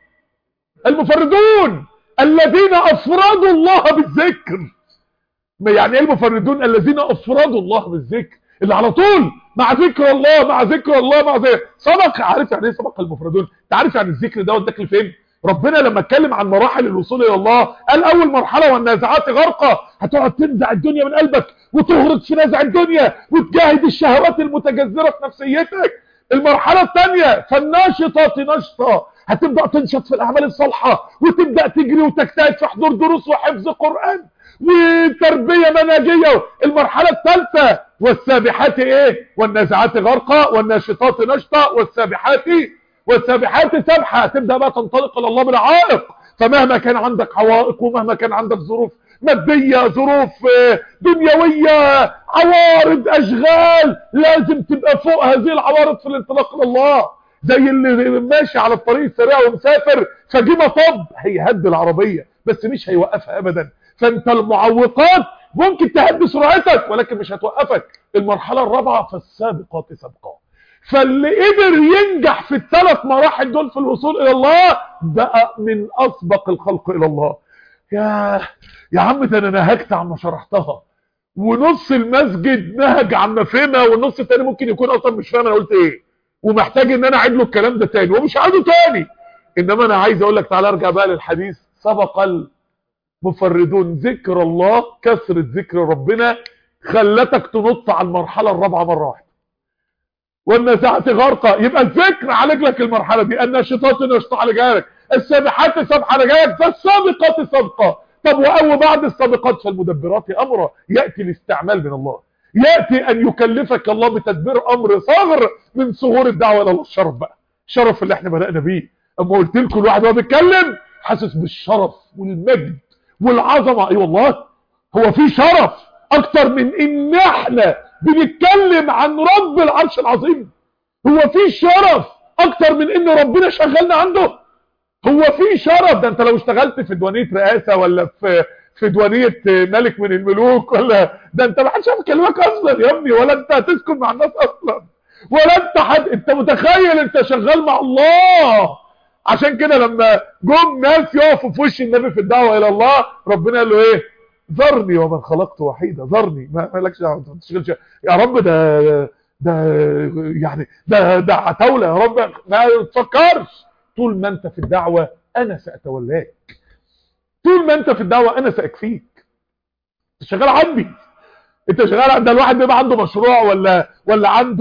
المفردون الذين افردوا الله بالذكر. يعني ايه المفردون؟ الذين افردوا الله بالذكر، اللي على طول مع ذكر الله مع ذكر الله مع ذكر. سبق، عارف يعني ايه سبق المفردون؟ انت عارف يعني الذكر ده وداك لفين؟ ربنا لما اتكلم عن مراحل الوصول الى الله قال اول مرحله والنازعات غرقا، هتقعد تنزع الدنيا من قلبك وتغرق في نزع الدنيا وتجاهد الشهوات المتجذره في نفسيتك. المرحله الثانيه فالناشطات نشطا، هتبدا تنشط في الاعمال الصالحه وتبدا تجري وتجتهد في حضور دروس وحفظ قران وتربيه منهجيه. المرحله الثالثه والسابحات ايه؟ والنازعات غرقا والناشطات نشطا والسابحات سبحة. تبدأ بقى تنطلق إلى الله بلا عائق. فمهما كان عندك عوائق ومهما كان عندك ظروف مادية، ظروف دنيوية، عوارض، أشغال، لازم تبقى فوق هذه العوارض في الانطلاق إلى الله. زي اللي ماشي على الطريق السريع ومسافر فجي مطب، هيهدي العربية بس مش هيوقفها أبدا. فأنت المعوقات ممكن تهدي سرعتك ولكن مش هتوقفك. المرحلة الرابعة فالسابقات سبقا. فاللي قدر ينجح في ال3 مراحل دول في الوصول الى الله بقى من اسبق الخلق الى الله. يا عم ده انا نهجت عما شرحتها، ونص المسجد نهج عما فهمها، والنص التاني ممكن يكون اصلا مش فاهم انا قلت ايه ومحتاج ان انا اعيد له الكلام ده تاني ومش عايزه تاني. انما انا عايز اقول لك تعالى ارجع بقى للحديث. سبق المفردون ذكر الله، كثرة ذكر ربنا خلتك تنط على المرحله الرابعه مره واحده. والنازعات غرقا، يبقى الذكر عالج لك المرحله دي، الناشطات نشط عالجها لك، السابحات سبحه عالجها لك، فالسابقات سبقا. طب بعد السابقات فالمدبرات امرا، ياتي الاستعمال من الله، ياتي ان يكلفك الله بتدبير امر صغر من صغور الدعوه الى الله. الشرف بقى، الشرف اللي احنا بدانا بيه. اما قلت لكم الواحد وهو بيتكلم حاسس بالشرف والمجد والعظمه. اي والله هو في شرف اكتر من ان احنا بنتكلم عن رب العرش العظيم؟ هو في شرف اكتر من ان ربنا شغلنا عنده؟ هو في شرف؟ ده انت لو اشتغلت في ديوانيه رئاسه ولا في ديوانيه ملك من الملوك، ولا ده انت ما حدش هيكلمك اصلا يا ابني، ولا انت هتسكن مع الناس اصلا، ولا انت متخيل انت شغال مع الله. عشان كده لما جم ناس يقفوا في وش النبي في الدعوه الى الله، ربنا قال له ايه؟ ذرني ومن خلقت وحيدا، ذرني ما لكش دعوه، ما تشغلش يا رب. ده يعني ده عتاوله يا رب، ما تفكرش. طول ما انت في الدعوه انا ساتولاك، طول ما انت في الدعوه انا ساكفيك. انت شغال عندي، انت شغال عند الواحد بيبقى عنده مشروع ولا عنده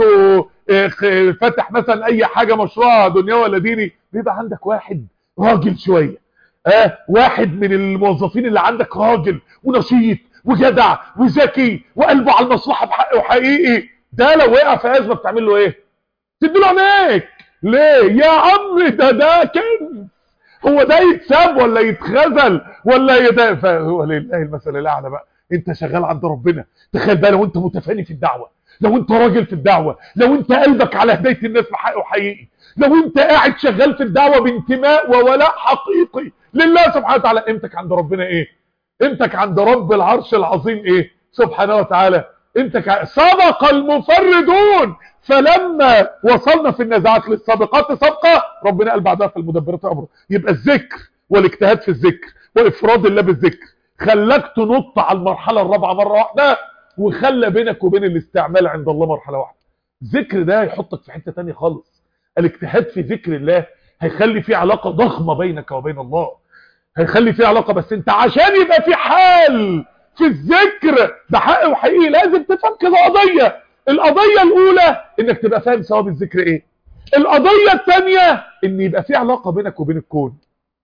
فاتح مثلا اي حاجه، مشروع دنيوي ولا ديني، بيبقى عندك واحد راجل شويه، واحد من الموظفين اللي عندك راجل ونشيط وجدع وذكي وقلبه على المصلحه بحق وحقيقي. ده لو وقع في ازمه بتعمل له ايه؟ تديله عينيك. ليه يا عم؟ ده كنز. هو ده يتساب ولا يتخذل ولا يدافع؟ هو لله المثل الاعلى بقى. انت شغال عند ربنا. تخيل بقى لو انت متفاني في الدعوه، لو انت راجل في الدعوه، لو انت قلبك على هدايه الناس بحق وحقيقي، لو انت قاعد شغال في الدعوه بانتماء وولاء حقيقي لله سبحانه وتعالى، قيمتك عند ربنا ايه؟ قيمتك عند رب العرش العظيم ايه سبحانه وتعالى؟ قيمتك سبق المفردون، فلما وصلنا في النزاعات للسابقات سبقه، ربنا قال بعدها في المدبرات امره. يبقى الذكر والاجتهاد في الذكر وافراد الله بالذكر خلاك تنط على المرحله الرابعه مره واحده، وخلى بينك وبين الاستعمال عند الله مرحله واحده. الذكر ده يحطك في حته ثانيه خالص. الاجتهاد في ذكر الله هيخلي في علاقه ضخمه بينك وبين الله، هيخلي في علاقه. بس انت عشان يبقى في حال في الذكر بحق وحقيقي لازم تفهم كذا قضيه. القضيه الاولى انك تبقى فاهم ثواب الذكر ايه. القضيه الثانيه ان يبقى في علاقه بينك وبين الكون.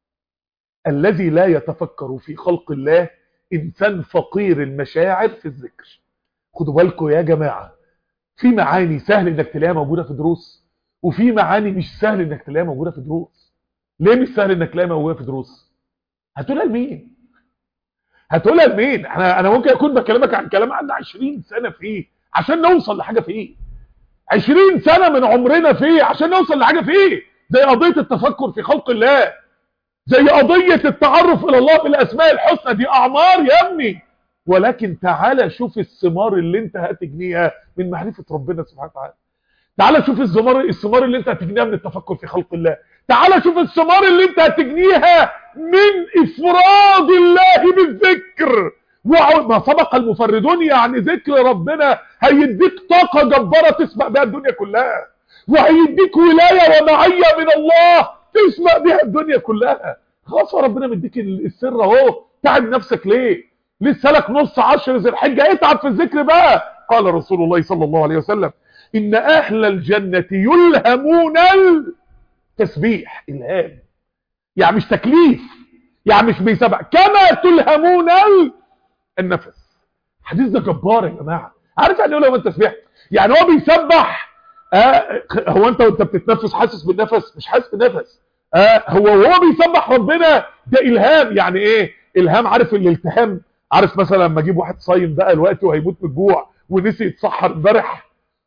الذي لا يتفكر في خلق الله انسان فقير المشاعر في الذكر. خدوا بالكم يا جماعه، في معاني سهل انك تلاقيها موجوده في دروس، وفي معاني مش سهل انك تلاقيها موجوده في دروس. ليه مش سهل انك تلاقيها موجوده في دروس؟ هتقولها لمين؟ هتقولها لمين؟ انا ممكن اكون بكلمك عن كلام عندنا 20 سنه فيه عشان نوصل لحاجه فيه، 20 سنه من عمرنا فيه عشان نوصل لحاجه فيه، زي قضيه التفكر في خلق الله، زي قضيه التعرف الى الله بالاسماء الحسنى. دي اعمار يا ابني، ولكن تعالى شوف الثمار اللي انت هتجنيها من معرفه ربنا سبحانه وتعالى. تعالى شوف الثمار اللي انت هتجنيها من التفكر في خلق الله. تعالى شوف الثمار اللي انت هتجنيها من افراد الله بالذكر. وما سبق المفردون، يعني ذكر ربنا هيديك طاقه جباره تسبق بها الدنيا كلها، وهيديك ولايه ومعيه من الله تسبق بها الدنيا كلها. خلاص ربنا مديك السر اهو، تعب نفسك ليه؟ لسه لك نص 10 ذي الحجه، اتعب في الذكر بقى. قال رسول الله صلى الله عليه وسلم: إن أهل الجنة يلهمون التسبيح. إلهام يعني مش تكليف، يعني مش بيسبح، كما تلهمون النفس. الحديث ده جبار يا جماعة. عارف يعني ايه يلهم التسبيح؟ يعني هو بيسبح. هو انت وانت بتتنفس حاسس بالنفس؟ مش حاسس بالنفس. هو بيسبح ربنا، ده إلهام. يعني ايه إلهام؟ عارف الالتهام؟ عارف مثلا لما اجيب واحد صايم بقى الوقت وهيموت من الجوع ونسي يتسحر امبارح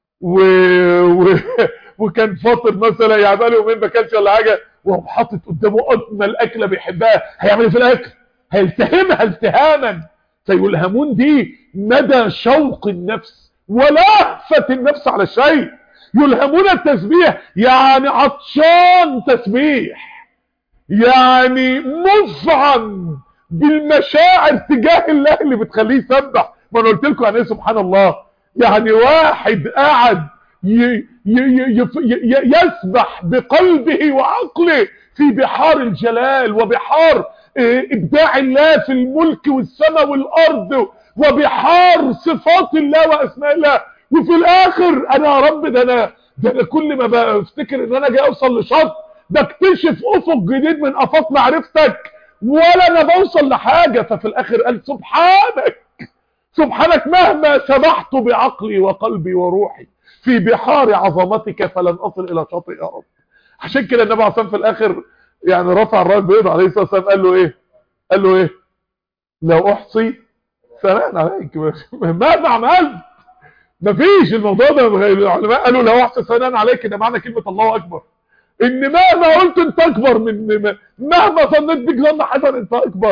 وكان فاطر مثلا، يعني بقى له يومين ما كانش ولا حاجه، وهو حاطط قدامه اجمل اكله بيحبها، هيعمل ايه في الاكل؟ هيلتهمها التهاما. فيلهمون دي مدى شوق النفس ولهفه النفس على الشيء. يلهمون التسبيح يعني عطشان تسبيح، يعني مفعم بالمشاعر تجاه الله اللي بتخليه يسبح. ما انا قلت لكم يعني ايه سبحان الله؟ يعني واحد قاعد يسبح بقلبه وعقله في بحار الجلال وبحار ابداع الله في الملك والسماء والارض وبحار صفات الله واسماء الله، وفي الاخر انا يا رب ده انا كل ما بفتكر ان انا جاي اوصل لشط بكتشف افق جديد من افاق معرفتك، ولا انا بوصل لحاجه. ففي الاخر قال سبحانك مهما سبحت بعقلي وقلبي وروحي في بحار عظمتك فلن اصل الى شاطئ يا رب. عشان كده النبي عليه الصلاه والسلام في الاخر يعني رفع الرايه البيضاء عليه الصلاه والسلام، قال له ايه؟ لو احصي ثناء عليك ماذا عملت؟ مفيش. الموضوع ده العلماء قالوا لو احصي ثناء عليك ده معنى كلمه الله اكبر، ان مهما قلت انت اكبر، من مهما ظنيت بك ظن حسن انت اكبر.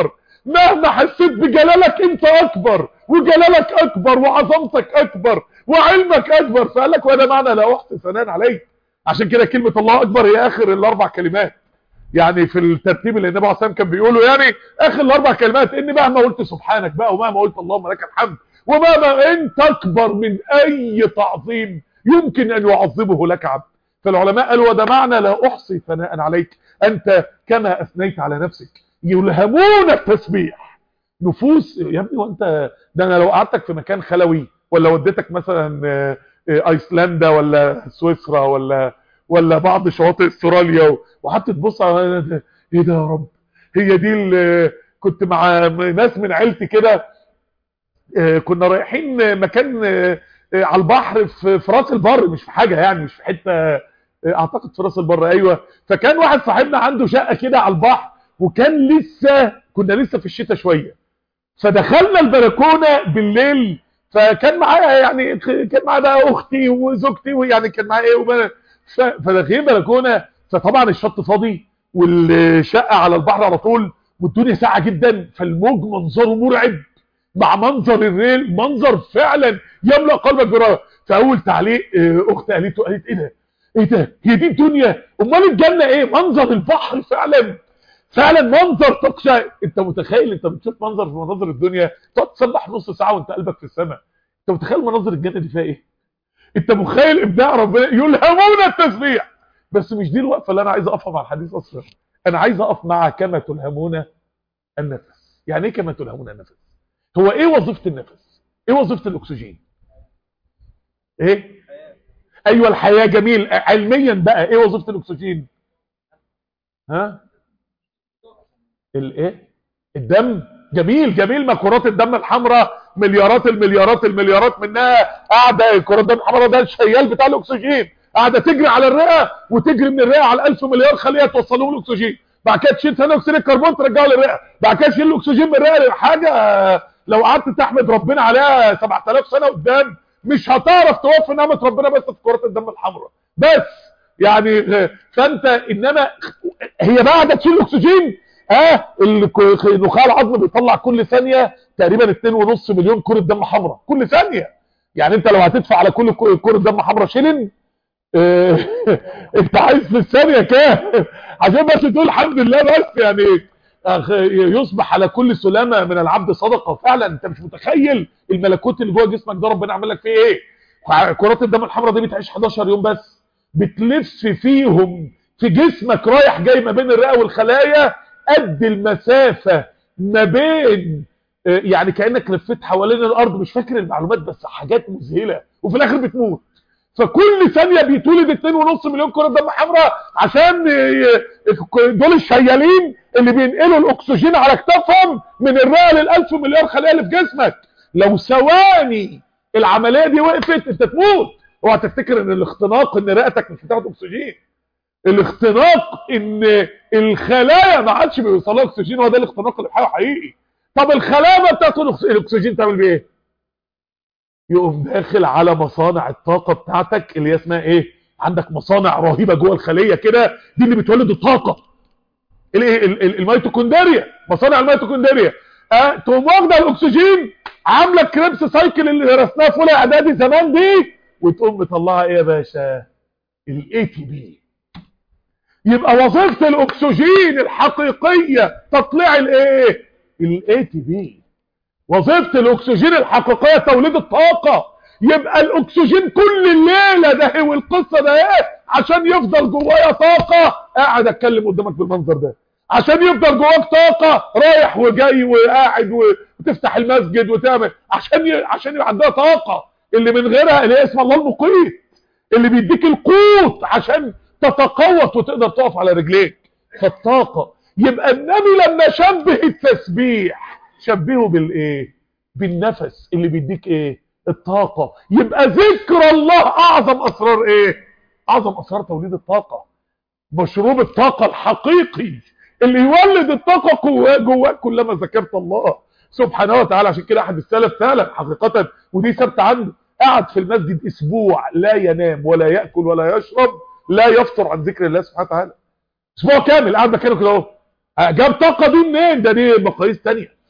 مهما حسيت بجلالك انت اكبر، وجلالك اكبر، وعظمتك اكبر، وعلمك اكبر. فقال لك وهذا معنى لا احصي ثناء عليك. عشان كده كلمة الله اكبر هي اخر الاربع كلمات، يعني في الترتيب اللي النبي عليه الصلاه والسلام كان بيقوله، يعني اخر الاربع كلمات ان مهما قلت سبحانك بقى، ومهما قلت اللهم لك الحمد، ومهما انت اكبر من اي تعظيم يمكن ان يعظمه لك عبد. فالعلماء قالوا وده معنى لا احصي ثناء عليك، انت كما اثنيت على نفسك. يلهمون التسبيح. نفوس يا ابني، وانت ده انا لو قعدتك في مكان خلوي، ولا وديتك مثلا ايسلندا ولا سويسرا ولا بعض شواطئ استراليا، وقعدت تبص على ايه ده يا رب، هي دي اللي كنت مع ناس من عيلتي كده، كنا رايحين مكان على البحر في راس البر، مش في حاجه يعني، مش في حته، اعتقد في راس البر، ايوه. فكان واحد صاحبنا عنده شقه كده على البحر، وكان كنا لسه في الشتاء شويه، فدخلنا البلكونه بالليل، فكان معايا يعني، كان معايا بقى اختي وزوجتي، ويعني كان معايا ايه فداخلين بلكونه، فطبعا الشط فاضي والشقه على البحر على طول، والدنيا ساقعه جدا، فالموج منظره مرعب مع منظر الريل، منظر فعلا يملأ قلبك برهبه. فاول تعليق اختي قالت ايه ده، ايه ده، هي دي الدنيا، امال الجنه ايه؟ منظر البحر فعلا منظر تقشع. انت متخيل انت بتشوف منظر في مناظر الدنيا تقعد تسبح نص ساعه وانت قلبك في السماء، انت متخيل مناظر الجنه دي فيها ايه؟ انت متخيل ابداع ربنا؟ يلهمون التسبيح. بس مش دي الوقفه اللي انا عايز اقفها مع الحديث اصلا، انا عايز اقف مع كما تلهمون النفس. يعني ايه كما تلهمون النفس؟ هو ايه وظيفه النفس؟ ايه وظيفه الاكسجين؟ ايه؟ ايوه الحياه، جميل. علميا بقى ايه وظيفه الاكسجين؟ ها؟ الايه؟ الدم. جميل. ما كرات الدم الحمراء مليارات المليارات منها قاعده، كرات الدم الحمراء ده الشيال بتاع الاكسجين، قاعده تجري على الرئه، وتجري من الرئه على 1000 مليار خليه توصلهم الاكسجين، بعد كده تشيل ثاني اكسيد الكربون ترجعه للرئه، بعد كده تشيل الاكسجين من الرئه. حاجه لو قعدت تحمد ربنا عليها 7000 سنه قدام مش هتعرف توفي نعمه ربنا بس في كرات الدم الحمراء بس. يعني فانت انما هي بعد تشيل الاكسجين، النخاع العظمي بيطلع كل ثانيه تقريبا 2.5 مليون كره دم حمراء كل ثانيه. يعني انت لو هتدفع على كل كره دم حمراء شيلن، انت عايز في الثانيه كام عشان بس تقول الحمد لله؟ بس يعني يصبح على كل سلامه من العبد صدقه. فعلا انت مش متخيل الملكوت اللي جوه جسمك ده ربنا عمل لك فيه ايه. كرات الدم الحمراء دي بتعيش 11 يوم بس، بتلف فيهم في جسمك رايح جاي ما بين الرئه والخلايا قد المسافه ما بين، يعني كانك لفيت حوالين الارض. مش فاكر المعلومات بس حاجات مذهله، وفي الاخر بتموت. فكل ثانيه بيتولد 2.5 مليون كره دم حمراء عشان دول الشيالين اللي بينقلوا الاكسجين على كتافهم من الرئه لل1000 مليار خليه اللي في جسمك. لو ثواني العمليه دي وقفت انت تموت. اوعى تفتكر ان الاختناق ان رئتك مش بتاخد اكسجين، الاختناق ان الخلايا ما عادش بيوصلها اكسجين، هو ده الاختناق اللي بحاله حقيقي. طب الخلايا ما بتاخد الاكسجين تعمل بيه ايه؟ يقوم داخل على مصانع الطاقه بتاعتك اللي هي اسمها ايه؟ عندك مصانع رهيبه جوه الخليه كده، دي اللي بتولد الطاقه، الايه؟ الميتوكوندريا، مصانع الميتوكوندريا. تقوم واخده الاكسجين عامله كريبس سايكل اللي درسناها في اولى اعدادي زمان دي، وتقوم مطلعها ايه يا باشا؟ الاي تي بي. يبقى وظيفه الاكسجين الحقيقيه تطليع الايه؟ الاي تي بي. وظيفه الاكسجين الحقيقيه توليد الطاقه. يبقى الاكسجين كل الليله ده والقصه ده ايه؟ عشان يفضل جوايا طاقه قاعد اتكلم قدامك بالمنظر ده، عشان يفضل جواك طاقه رايح وجاي وقاعد وتفتح المسجد وتعمل، عشان يبقى عندها طاقه اللي من غيرها اللي هي اسم الله المقيت، اللي بيديك القوت عشان تتقوت وتقدر تقف على رجليك. فالطاقه. يبقى النبي لما شبه التسبيح شبهه بالايه؟ بالنفس اللي بيديك ايه؟ الطاقه. يبقى ذكر الله اعظم اسرار ايه؟ اعظم اسرار توليد الطاقه. مشروب الطاقه الحقيقي اللي يولد الطاقه جواك كلما ذكرت الله سبحانه وتعالى. عشان كده احد السلف فعلا حقيقه ودي ثابته عنده، قعد في المسجد اسبوع لا ينام ولا ياكل ولا يشرب، لا يفطر عن ذكر الله سبحانه وتعالى. اسبوع كامل قاعد مكانه كده اهو. جاب طاقه دي منين؟ ده دي مقاييس ثانيه.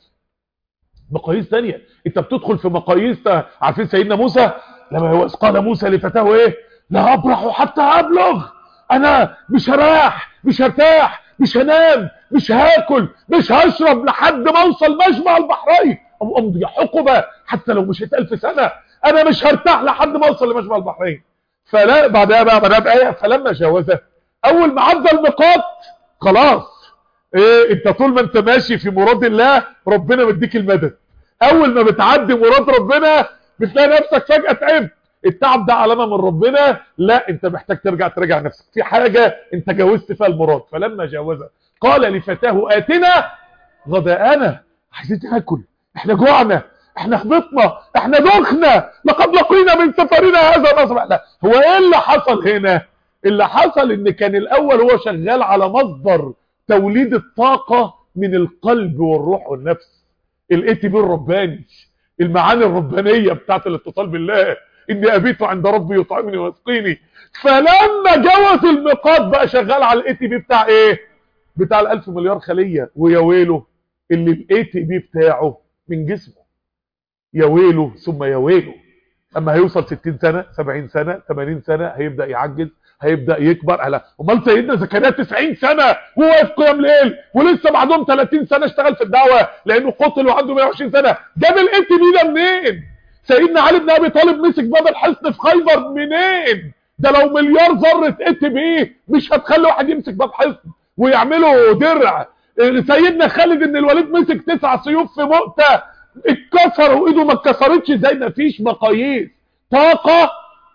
مقاييس ثانيه. انت بتدخل في مقاييس. عارفين سيدنا موسى لما هو قال موسى لفتاه ايه؟ لا ابرح حتى ابلغ، انا مش هريح، مش هرتاح، مش هنام، مش هاكل، مش هشرب لحد ما اوصل مجمع البحرين او امضي حقبه حتى لو مشيت 1000 سنه، انا مش هرتاح لحد ما اوصل لمجمع البحرين. فلا بعدها بدأ بآية فلما جاوزه، اول ما عدى الميقات خلاص. ايه انت طول ما انت ماشي في مراد الله ربنا مديك المدد، اول ما بتعدي مراد ربنا بتلاقي نفسك فجأة تعبت. التعب ده علامة من ربنا، لا انت محتاج تراجع نفسك في حاجة انت جاوزت فيها المراد. فلما جاوزه قال لفتاه آتنا غداءنا، عايزين ناكل، احنا جوعنا، احنا هبطنا، احنا دخنا، لقد لقينا من سفرنا هذا نصب. لا هو ايه اللي حصل هنا؟ اللي حصل ان كان الاول هو شغال على مصدر توليد الطاقة من القلب والروح والنفس، الاي بي الرباني، المعاني الربانية بتاعت الاتصال بالله، اني ابيت عند ربي يطعمني ويسقيني. فلما جوز الميقات بقى شغال على الاي بي بتاع ايه؟ بتاع ال1000 مليار خلية. ويا ويله اللي الاي بي بتاعه من جسمه، يا ويله ثم يا ويله. اما هيوصل 60 سنة 70 سنة 80 سنة هيبدأ يعجز، هيبدأ يكبر. لا امال سيدنا زكريا 90 سنة وواقف قيام ليل، ولسه بعدهم 30 سنة اشتغل في الدعوة لانه قتل وعنده 120 سنة. جاب الاي بي ده منين؟ سيدنا علي بن ابي طالب مسك باب الحصن في خيبر منين؟ ده لو مليار ذره اي بي مش هتخلي واحد يمسك باب حصن ويعمله درع. سيدنا خالد بن الوليد مسك 9 سيوف في مؤتة اتكسر وايده ما اتكسرتش. زي ما فيش مقاييس طاقه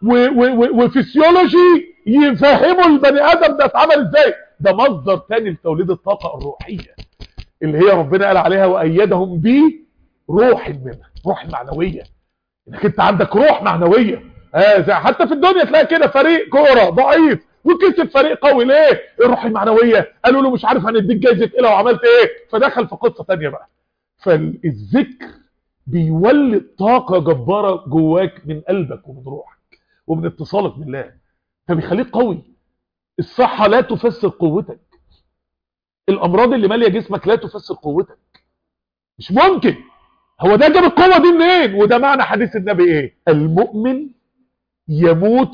وفسيولوجي يفهموا البني ادم ده اتعمل ازاي. ده مصدر تاني لتوليد الطاقه الروحيه اللي هي ربنا قال عليها وايدهم بروح منه، روح معنويه. انك انت عندك روح معنويه. زي حتى في الدنيا تلاقي كده فريق كوره ضعيف وكسب فريق قوي، ليه؟ الروح المعنويه. قالوا له مش عارف هنديك جايزه ايه لو عملت ايه، فدخل في قصه ثانيه بقى. فالذكر بيولد طاقه جباره جواك من قلبك ومن روحك ومن اتصالك بالله، فبيخليك قوي. الصحه لا تفسر قوتك، الامراض اللي ماليه جسمك لا تفسر قوتك، مش ممكن. هو ده جاب القوة دي منين؟ وده معنى حديث النبي ايه؟ المؤمن يموت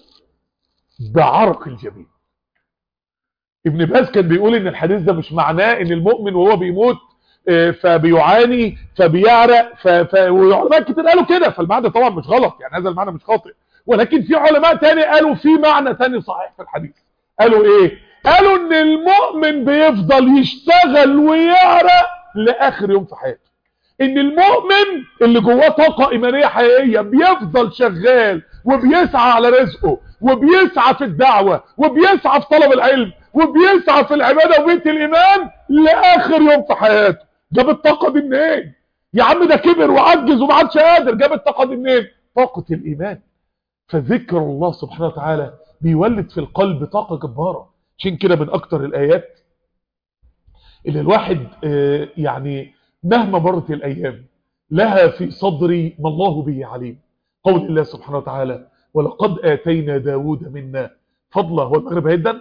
بعرق الجبين. ابن باز كان بيقول ان الحديث ده مش معناه ان المؤمن وهو بيموت فبيعاني فبيعرق وعلماء كتير قالوا كده، فالمعنى طبعا مش غلط، يعني هذا المعنى مش خاطئ. ولكن في علماء تاني قالوا في معنى تاني صحيح في الحديث. قالوا ايه؟ قالوا ان المؤمن بيفضل يشتغل ويعرق لاخر يوم في حياته. ان المؤمن اللي جواه طاقة ايمانية حقيقية بيفضل شغال وبيسعى على رزقه وبيسعى في الدعوة وبيسعى في طلب العلم وبيسعى في العبادة وبيت الايمان لاخر يوم في حياته. جاب الطاقة دي منين؟ يا عم ده كبر وعجز وما عادش قادر، جاب الطاقة دي منين؟ طاقة الايمان. فذكر الله سبحانه وتعالى بيولد في القلب طاقة جبارة. عشان كده من اكتر الايات اللي الواحد يعني مهما مرت الأيام لها في صدري ما الله به عليم، قول الله سبحانه وتعالى ولقد آتينا داود منا فضلا. هو المغرب هيدا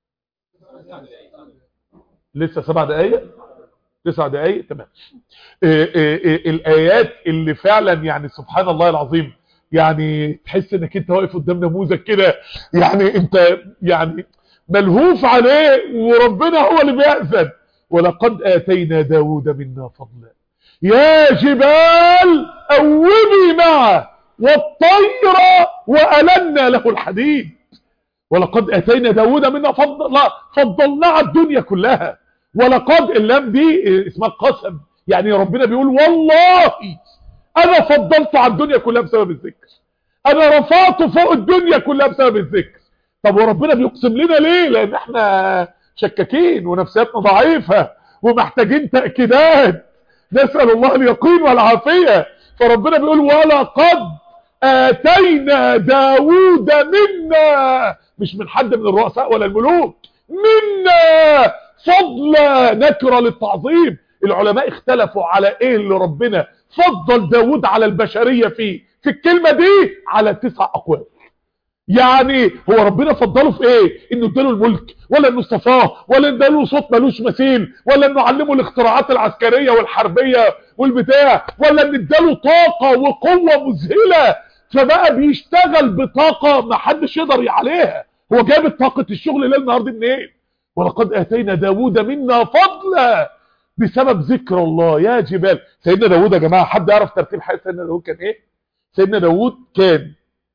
لسه 7 دقايق 9 دقايق تمام. الآيات اللي فعلا يعني سبحان الله العظيم، يعني تحس انك انت واقف قدام نموذج كده، يعني انت يعني ملهوف عليه وربنا هو اللي بيأذن. ولقد آتينا داود منا فضلا يا جبال أوبي معه والطير وألنا له الحديد. ولقد آتينا داود منا فضلا، فضلنا على الدنيا كلها. ولقد اللام دي اسمها قسم، يعني ربنا بيقول والله أنا فضلته على الدنيا كلها بسبب الذكر، أنا رفعته فوق الدنيا كلها بسبب الذكر. طب وربنا بيقسم لنا ليه؟ لأن احنا شكاكين ونفسياتنا ضعيفة ومحتاجين تأكيدات، نسأل الله اليقين والعافية. فربنا بيقول ولقد آتينا داود منا، مش من حد من الرؤساء ولا الملوك، منا فضلا نكرة للتعظيم. العلماء اختلفوا على ايه اللي ربنا فضل داود على البشرية فيه في الكلمة دي على 9 أقوال. يعني هو ربنا فضله في ايه؟ انه اداله الملك، ولا انه اصطفاه، ولا اداله صوت ملوش مثيل، ولا انه علمه الاختراعات العسكريه والحربيه والبتاع، ولا ان اداله طاقة وقوة مذهلة فبقى بيشتغل بطاقة ما حدش يقدر عليها؟ هو جاب طاقة الشغل ليل نهار دي منين؟ ولقد اتينا داوود منا فضلا بسبب ذكر الله. يا جبال سيدنا داوود يا جماعة، حد يعرف ترتيب حياة سيدنا داوود كان ايه؟ سيدنا داوود كان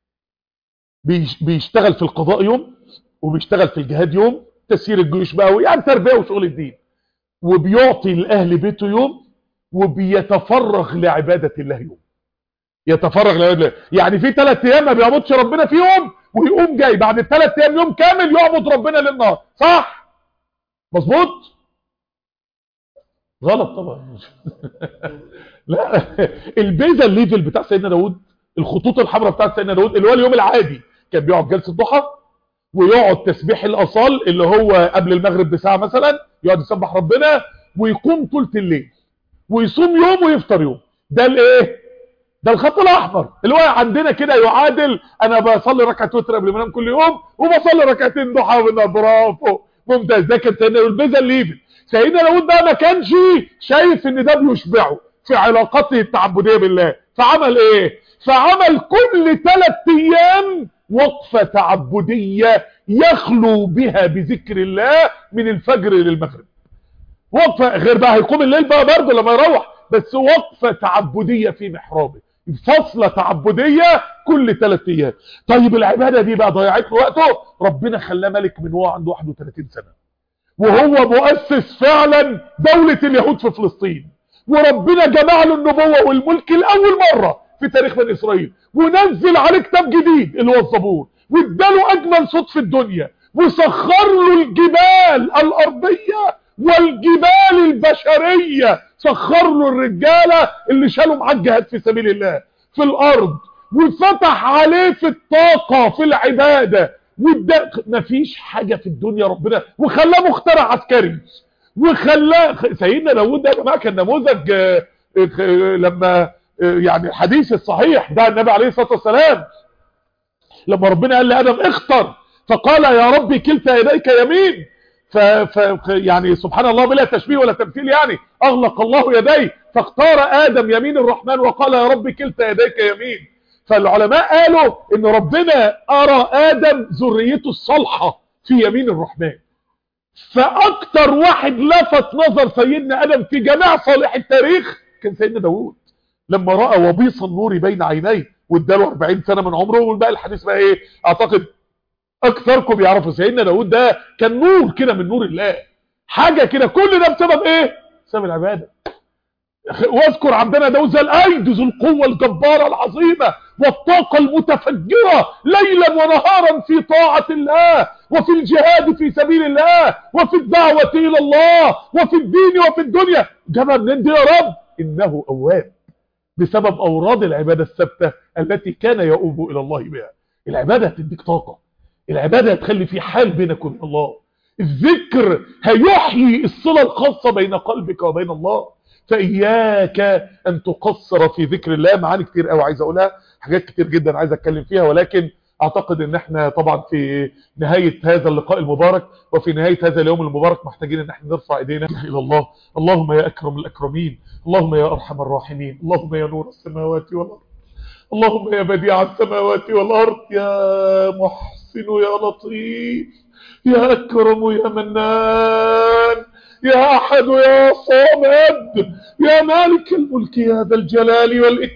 بيشتغل في القضاء يوم، وبيشتغل في الجهاد يوم، تسيير الجيوش بقى يعني تربية وشغل الدين، وبيعطي لأهل بيته يوم، وبيتفرغ لعبادة الله يوم. يتفرغ لعبادة الله، يعني في 3 ايام ما بيعبدش ربنا فيهم، ويقوم جاي بعد ال3 ايام يوم كامل يعبد ربنا للنهار. صح؟ مظبوط؟ غلط طبعا. لا، البيزا الليفل بتاع سيدنا داوود، الخطوط الحمراء بتاعت سيدنا داوود اللي هو اليوم العادي، كان بيقعد جلسة ضحى، ويقعد تسبيح الاصال اللي هو قبل المغرب بساعة مثلا، يقعد يسبح ربنا، ويقوم طول الليل، ويصوم يوم ويفطر يوم. ده الايه؟ ده الخط الاحمر اللي هو عندنا كده يعادل انا بصلي ركعه وتر قبل ما انام كل يوم، وبصلي ركعتين ضحى برافو ممتاز. ده كان سيدنا البيزا الليفل. سيدنا داوود بقى ما كانش شايف ان ده بيشبعه في علاقته التعبديه بالله، فعمل ايه؟ فعمل كل 3 ايام وقفه تعبديه يخلو بها بذكر الله من الفجر للمغرب. وقفه غير بقى هيقوم الليل بقى برضه لما يروح، بس وقفه تعبديه في محرابه، فصله تعبديه كل 3 ايام. طيب العباده دي بقى ضيعت له وقته؟ ربنا خلاه ملك من وهو عنده 31 سنه، وهو مؤسس فعلا دولة اليهود في فلسطين، وربنا جمع له النبوة والملك لأول مرة في تاريخ بني إسرائيل، ونزل عليه كتاب جديد اللي هو الزبور، واداله أجمل صوت في الدنيا، وسخر له الجبال الأرضية والجبال البشرية، سخر له الرجالة اللي شالوا معاه الجهاد في سبيل الله في الأرض، وفتح عليه في الطاقة في العبادة، مفيش حاجة في الدنيا ربنا، وخلاه مخترع عسكري، وخلاه سيدنا داوود ده يا جماعه كان نموذج. لما يعني الحديث الصحيح ده النبي عليه الصلاه والسلام لما ربنا قال لآدم اختر، فقال يا ربي كلتا يديك يمين، يعني سبحان الله بلا تشبيه ولا تمثيل، يعني اغلق الله يديه فاختار آدم يمين الرحمن وقال يا ربي كلتا يديك يمين. فالعلماء قالوا ان ربنا ارى آدم ذريته الصالحة في يمين الرحمن، فاكتر واحد لفت نظر سيدنا آدم في جميع صالح التاريخ كان سيدنا داوود، لما رأى وبيص النور بين عينيه واداله 40 سنة من عمره. والباقي الحديث بقى ايه؟ اعتقد اكثركم يعرفوا سيدنا داوود ده كان نور كده من نور الله، حاجة كده. كل ده بسبب ايه؟ بسبب العبادة. واذكر عبدنا داوود ذا الايد ذو القوة الجبارة العظيمة والطاقة المتفجرة ليلا ونهارا في طاعة الله، وفي الجهاد في سبيل الله، وفي الدعوة الى الله، وفي الدين وفي الدنيا. جابها منين دي يا رب؟ انه اواب، بسبب اوراد العبادة الثابتة التي كان يؤوب الى الله بها. العبادة هتديك طاقة، العبادة هتخلي في حال بينك وبين الله، الذكر هيحيي الصلة الخاصة بين قلبك وبين الله. فإياك أن تقصر في ذكر الله. معاني كتير قوي عايز أقولها، حاجات كتير جدا عايز أتكلم فيها، ولكن أعتقد أن احنا طبعا في نهاية هذا اللقاء المبارك وفي نهاية هذا اليوم المبارك محتاجين أن احنا نرفع إيدينا إلى الله. اللهم يا أكرم الأكرمين، اللهم يا أرحم الراحمين، اللهم يا نور السماوات والأرض، اللهم يا بديع السماوات والأرض، يا محسن يا لطيف، يا أكرم يا منان، يا أحد يا صامد، يا مالك الملك يا ذا الجلال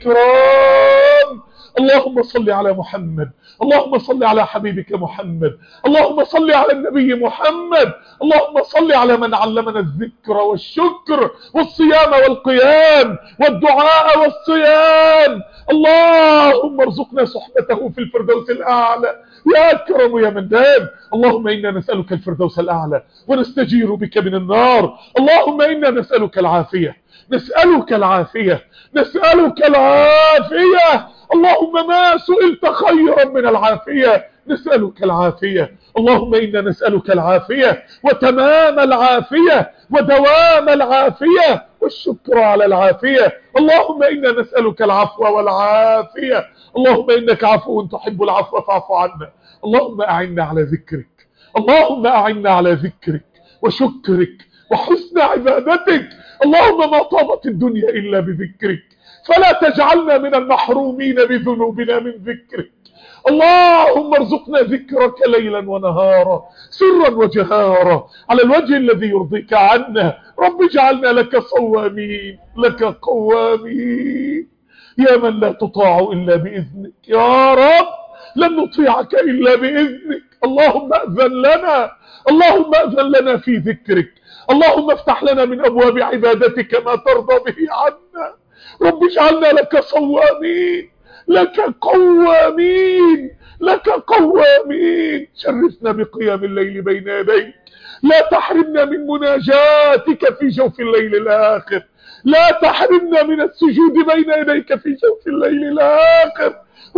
والإكرام. اللهم صل على محمد، اللهم صل على حبيبك محمد، اللهم صل على النبي محمد، اللهم صل على من علمنا الذكر والشكر والصيام والقيام والدعاء والصيام. اللهم ارزقنا صحبته في الفردوس الأعلى يا أكرم يا منان. اللهم إنا نسألك الفردوس الأعلى ونستجير بك من النار. اللهم إنا نسألك العافية، نسألك العافية، نسألك العافية. اللهم ما سئلت خيرا من العافية، نسألك العافية. اللهم إنا نسألك العافية وتمام العافية ودوام العافية والشكر على العافية. اللهم إنا نسألك العفو والعافية. اللهم إنك عفو تحب العفو فاعف عنا. اللهم أعنا على ذكرك، اللهم أعنا على ذكرك وشكرك وحسن وحسن عبادتك. اللهم ما طابت الدنيا إلا بذكرك، فلا تجعلنا من المحرومين بذنوبنا من ذكرك. اللهم ارزقنا ذكرك ليلا ونهارا، سرا وجهارا، على الوجه الذي يرضيك عنا. رب اجعلنا لك صوامين، لك قوامين، يا من لا تطاع إلا بإذنك. يا رب لن نطيعك إلا بإذنك. اللهم أذن لنا، اللهم أذن لنا في ذكرك. اللهم افتح لنا من أبواب عبادتك ما ترضى به عنا. رب اجعلنا لك صوامين، لك قوامين، لك قوامين. شرفنا بقيام الليل بين يديك، لا تحرمنا من مناجاتك في جوف الليل الآخر، لا تحرمنا من السجود بين يديك في جوف الليل الآخر.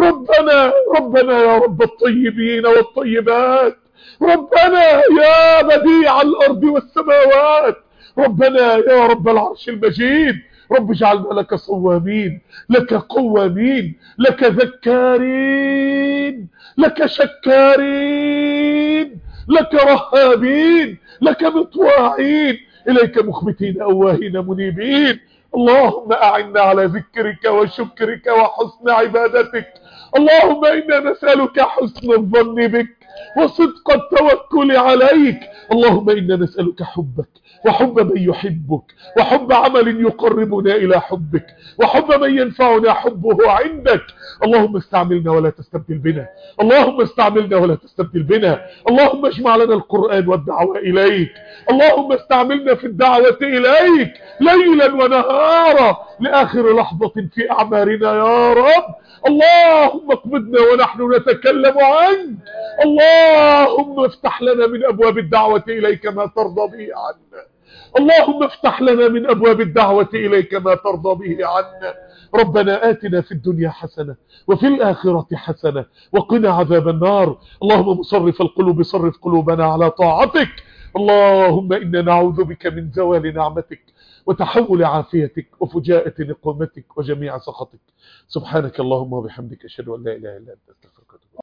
ربنا يا رب الطيبين والطيبات، ربنا يا بديع الأرض والسماوات، ربنا يا رب العرش المجيد، رب اجعلنا لك صوامين، لك قوامين، لك ذكارين، لك شكارين، لك رهابين، لك مطواعين، إليك مخبتين أواهين منيبين. اللهم أعنا على ذكرك وشكرك وحسن عبادتك. اللهم إنا نسألك حسن الظن بك وصدق التوكل عليك. اللهم إنا نسألك حبك وحب من يحبك، وحب عمل يقربنا إلى حبك، وحب من ينفعنا حبه عندك. اللهم استعملنا ولا تستبدل بنا، اللهم استعملنا ولا تستبدل بنا. اللهم اجمع لنا القرآن والدعوة إليك. اللهم استعملنا في الدعوة إليك ليلا ونهارا لآخر لحظة في أعمارنا يا رب. اللهم اقبضنا ونحن نتكلم عنك. اللهم افتح لنا من أبواب الدعوة إليك ما ترضى به عنا. اللهم افتح لنا من أبواب الدعوة إليك ما ترضى به عنا. ربنا آتنا في الدنيا حسنة وفي الآخرة حسنة وقنا عذاب النار. اللهم مصرف القلوب صرف قلوبنا على طاعتك. اللهم إنا نعوذ بك من زوال نعمتك وتحول عافيتك وفجاءة نقمتك وجميع سخطك. سبحانك اللهم وبحمدك، أشهد أن لا إله إلا أنت، أستغفرك.